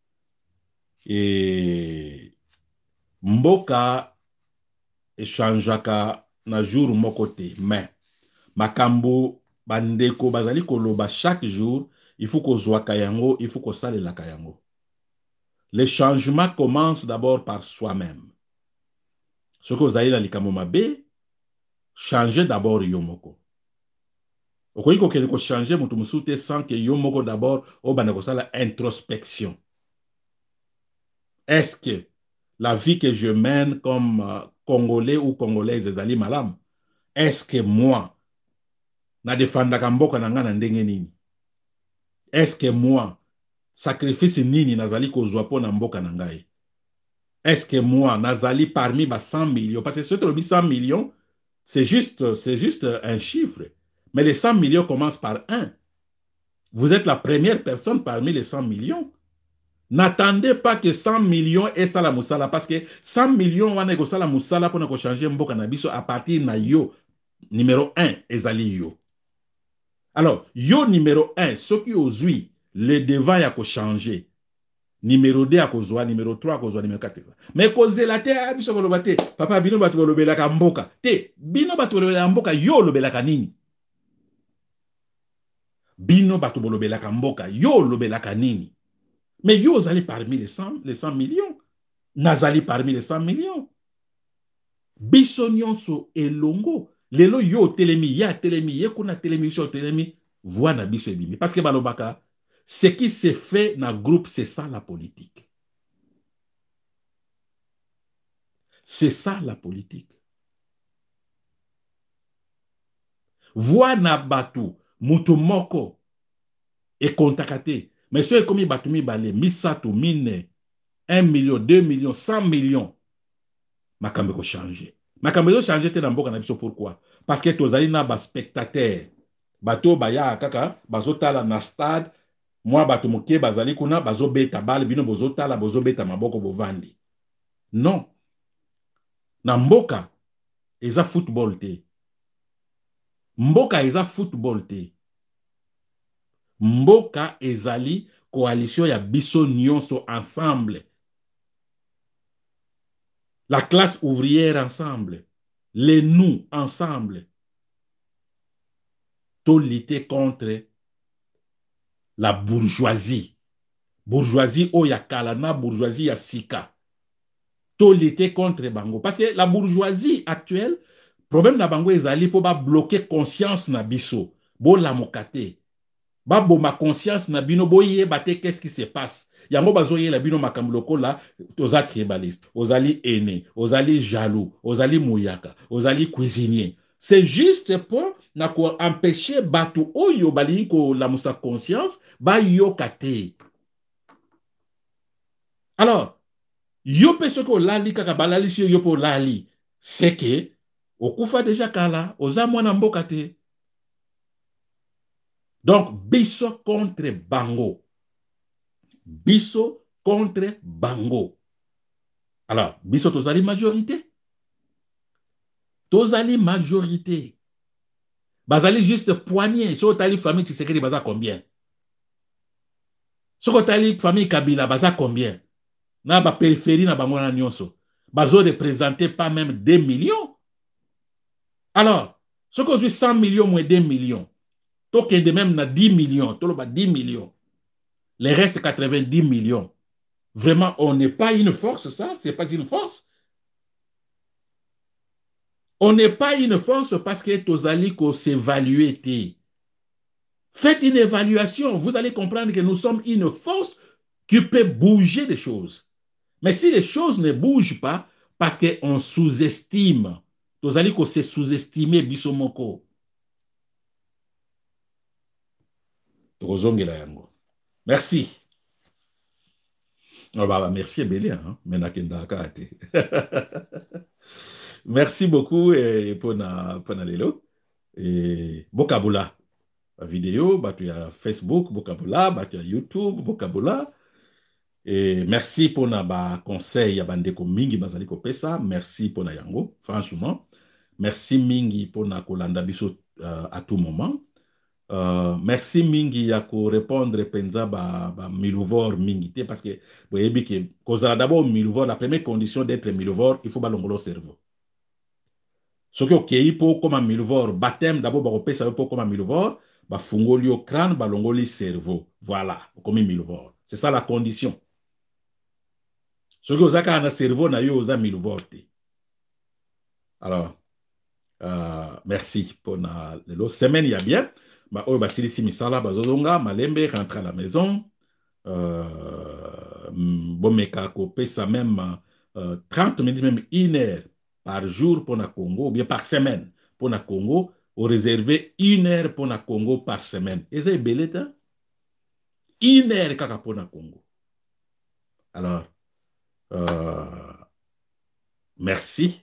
Et mboka échangeaka na jour mokote. Mais makambo bandeko bazali koloba chaque jour, il faut qu'on soit kayango, il faut qu'on sale la kayango. Le changement commence d'abord par soi-même. Ce que vous avez dans les mabe, changez d'abord yomoko. Okoyi ko kele ko changer mutu musute sans que yomoko d'abord o banako sala introspection. Est-ce que la vie que je mène comme Congolais ou Congolaise ezali malam? Est-ce que moi na defandaka mboka na nga na ndenge nini? Est-ce que moi sacrifice nini nazali kozwa po na mboka na ngai? Est-ce que moi nazali parmi ba 100 millions? Parce que ce que 100 millions, c'est juste un chiffre. Mais les 100 millions commencent par 1. Vous êtes la première personne parmi les 100 millions. N'attendez pas que 100 millions et ça la moussala parce que 100 millions wana eko sala moussala pour ne changer mboka na biso à partir na yo numéro 1 ezali yo. Alors, yo numéro 1 soki ozui le devant ya ko changer. Numéro 2 à kozwa, numéro 3 à kozwa, numéro 4. Mais kozela te biso koloba te papa bino batu lobelaka mboka. Te bino batu lobelaka mboka yo lobelaka nini? Bino batu lobelaka mboka yo lobelaka nini? Mais yo allez parmi les 100 millions. Nazali parmi les 100 millions. Biso nyonso elongo. Lelo yo telemi, ya telemi, ye kuna telemi, so telemi, voix na biso ebimi. Parce que balobaka, ce qui se fait dans le groupe, c'est ça la politique. C'est ça la politique. Voix na batu, mutu moko, et kontakate. Mais ceux comme batu mi bale, misatu, mine, 1 million, 2 millions, 100 millions, makambe ko changer. Makambe ko changer te na mboka na biso pourquoi? Parce que tozali na ba spectateur. Bato baya kaka, bazotala na stade, moi bato moke bazali kuna, bazo beta bal, bino bozotala, bozo beta maboko bovandi. Non. Na mboka, eza football te. Mboka eza football te. Mboka ezali coalition ya biso nyonso ensemble. La classe ouvrière ensemble. Les nous ensemble. Tout lutter contre la bourgeoisie. Bourgeoisie oya kalana, bourgeoisie ya sika. Tout lutter contre bango. Parce que la bourgeoisie actuelle, problème na bango ezali po ba bloquer conscience na biso. Bo la mokate. Ba bo ma conscience na bino bo yebate qu'est-ce qui se passe. Yango bazoye la bino makambuloko la, oza tribaliste, ozali aîné, ozali jaloux, ozali mouyaka, ozali cuisinier. C'est juste pour empêcher batu oyo bali ko la musa conscience ba yokate. Alors, yo peso ko lali kaka balali si yo po lali, c'est que okufa déjà kala, oza mwana mboka te. Donc, biso contre bango. Biso contre bango. Alors, biso tozali majorité. Tozali majorité. Bazali juste poignée. So tali famille Tshisekedi baza combien? So tali famille Kabila baza combien? Na ba périphérie na bango na nyonso. Bazo représenter pas même 2 millions. Alors, ce qu'on dit 100 millions moins 2 millions. Token de même na 10 millions. Toloba 10 millions. Les restes 90 millions. Vraiment, on n'est pas une force, ça? C'est pas une force? On n'est pas une force parce que tozali ko s'évaluer. Faites une évaluation. Vous allez comprendre que nous sommes une force qui peut bouger les choses. Mais si les choses ne bougent pas, parce qu'on sous-estime, tozali ko se sous-estimer bisomoko. Tozongela yango. Merci. Oh bah, merci Ebélé, hein? Merci beaucoup pour na lelo. Et Bokabula vidéo, bah tu as Facebook, Bokabula, bah tu as YouTube, Bokabula. Et merci pour na ba conseil ya bandeko mingi bazali ko pesa. Merci pour na yango, franchement. Merci mingi pour na kolanda biso à tout moment. Merci mingi ya ko répondre penza ba miluvor mingi te parce que vous voyez que kozala d'abord miluvor, la première condition d'être miluvor, il faut balongolo cerveau. Ce qui okei po comme miluvor, baptême d'abord ba kopesa po comme miluvor, ba fungoli au crâne, balongoli cerveau. Voilà, comme miluvor. C'est ça la condition. Ce qui ozaka na cerveau na yo oza miluvor te. Alors merci pour la semaine il y a bien. Bah, oh, bah, si misala, bazozonga, malembe, rentre à la maison. Bon, mais ça même 30 minutes, même 1 heure par jour pour la Congo, ou bien par semaine pour la Congo, ou réserver 1 heure pour la Congo par semaine. Et c'est belé, hein? 1 heure kaka pour la Congo. Alors, merci.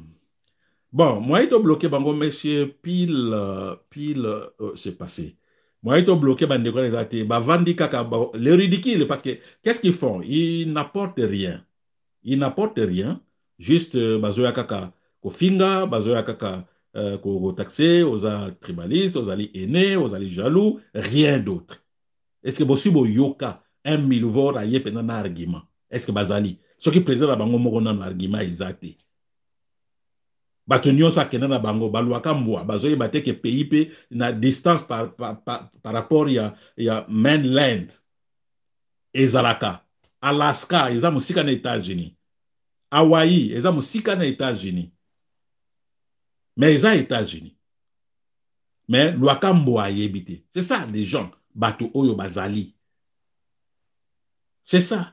Bon, moi, il est bloqué, bango, monsieur, pile, c'est passé. Moi, ils ont bloqué Bandeko les athées. Bah, Vandi Kaka, bah, le ridicule, parce que qu'est-ce qu'ils font? Ils n'apportent rien. Ils n'apportent rien. Juste, Bazoya Kaka, Kofinga, Bazoya Kaka, ko taxé, aux tribalistes, aux alliés aînés, aux alliés jaloux, rien d'autre. Est-ce que possible yoka, 1 000 voix à yé pendant un argument? Est-ce que Bazali? Ce qui présente à Bango Moro dans l'argument est athée. Bato nyonso akende na bango baluaka mbwa bazoyeba te ke pays pe na distance par rapport ya mainland ezalaka Alaska eza mosika na États-Unis, Hawaii eza mosika na États-Unis, mais eza États-Unis, mais luaka mbwa ayebi te. C'est ça les gens bato oyo bazali, c'est ça.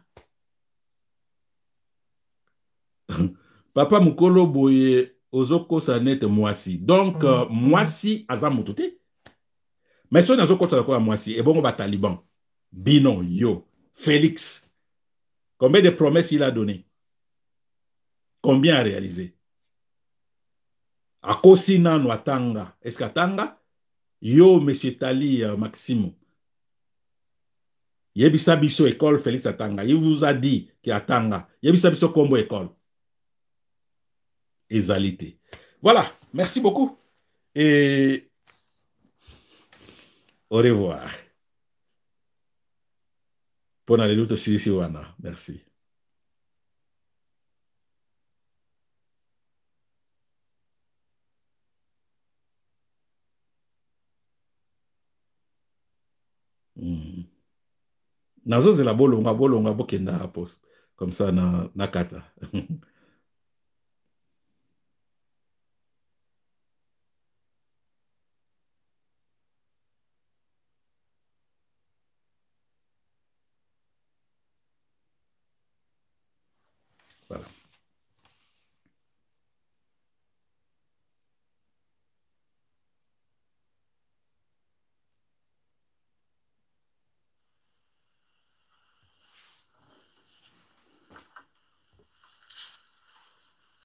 Papa mukolo boye ozokosa nete mwasi donc mwasi aza moto te. Mais si on a quoi à moi si et bon va Taliban, Bino, yo, Félix, combien de promesses il a donné? Combien a réalisé? Akosina no atanga. Est-ce qu'atanga? Yo, monsieur Tali, Maximo. Yebisa biso école Félix Atanga. Il vous a dit qu'il atanga. Yebisa biso combo école. Ezalité. Voilà. Merci beaucoup. Et au revoir. Pour la lutte Sirisiwana. Merci. Nazo zela bolonga bolonga bokenda poste comme ça na kata. Voilà.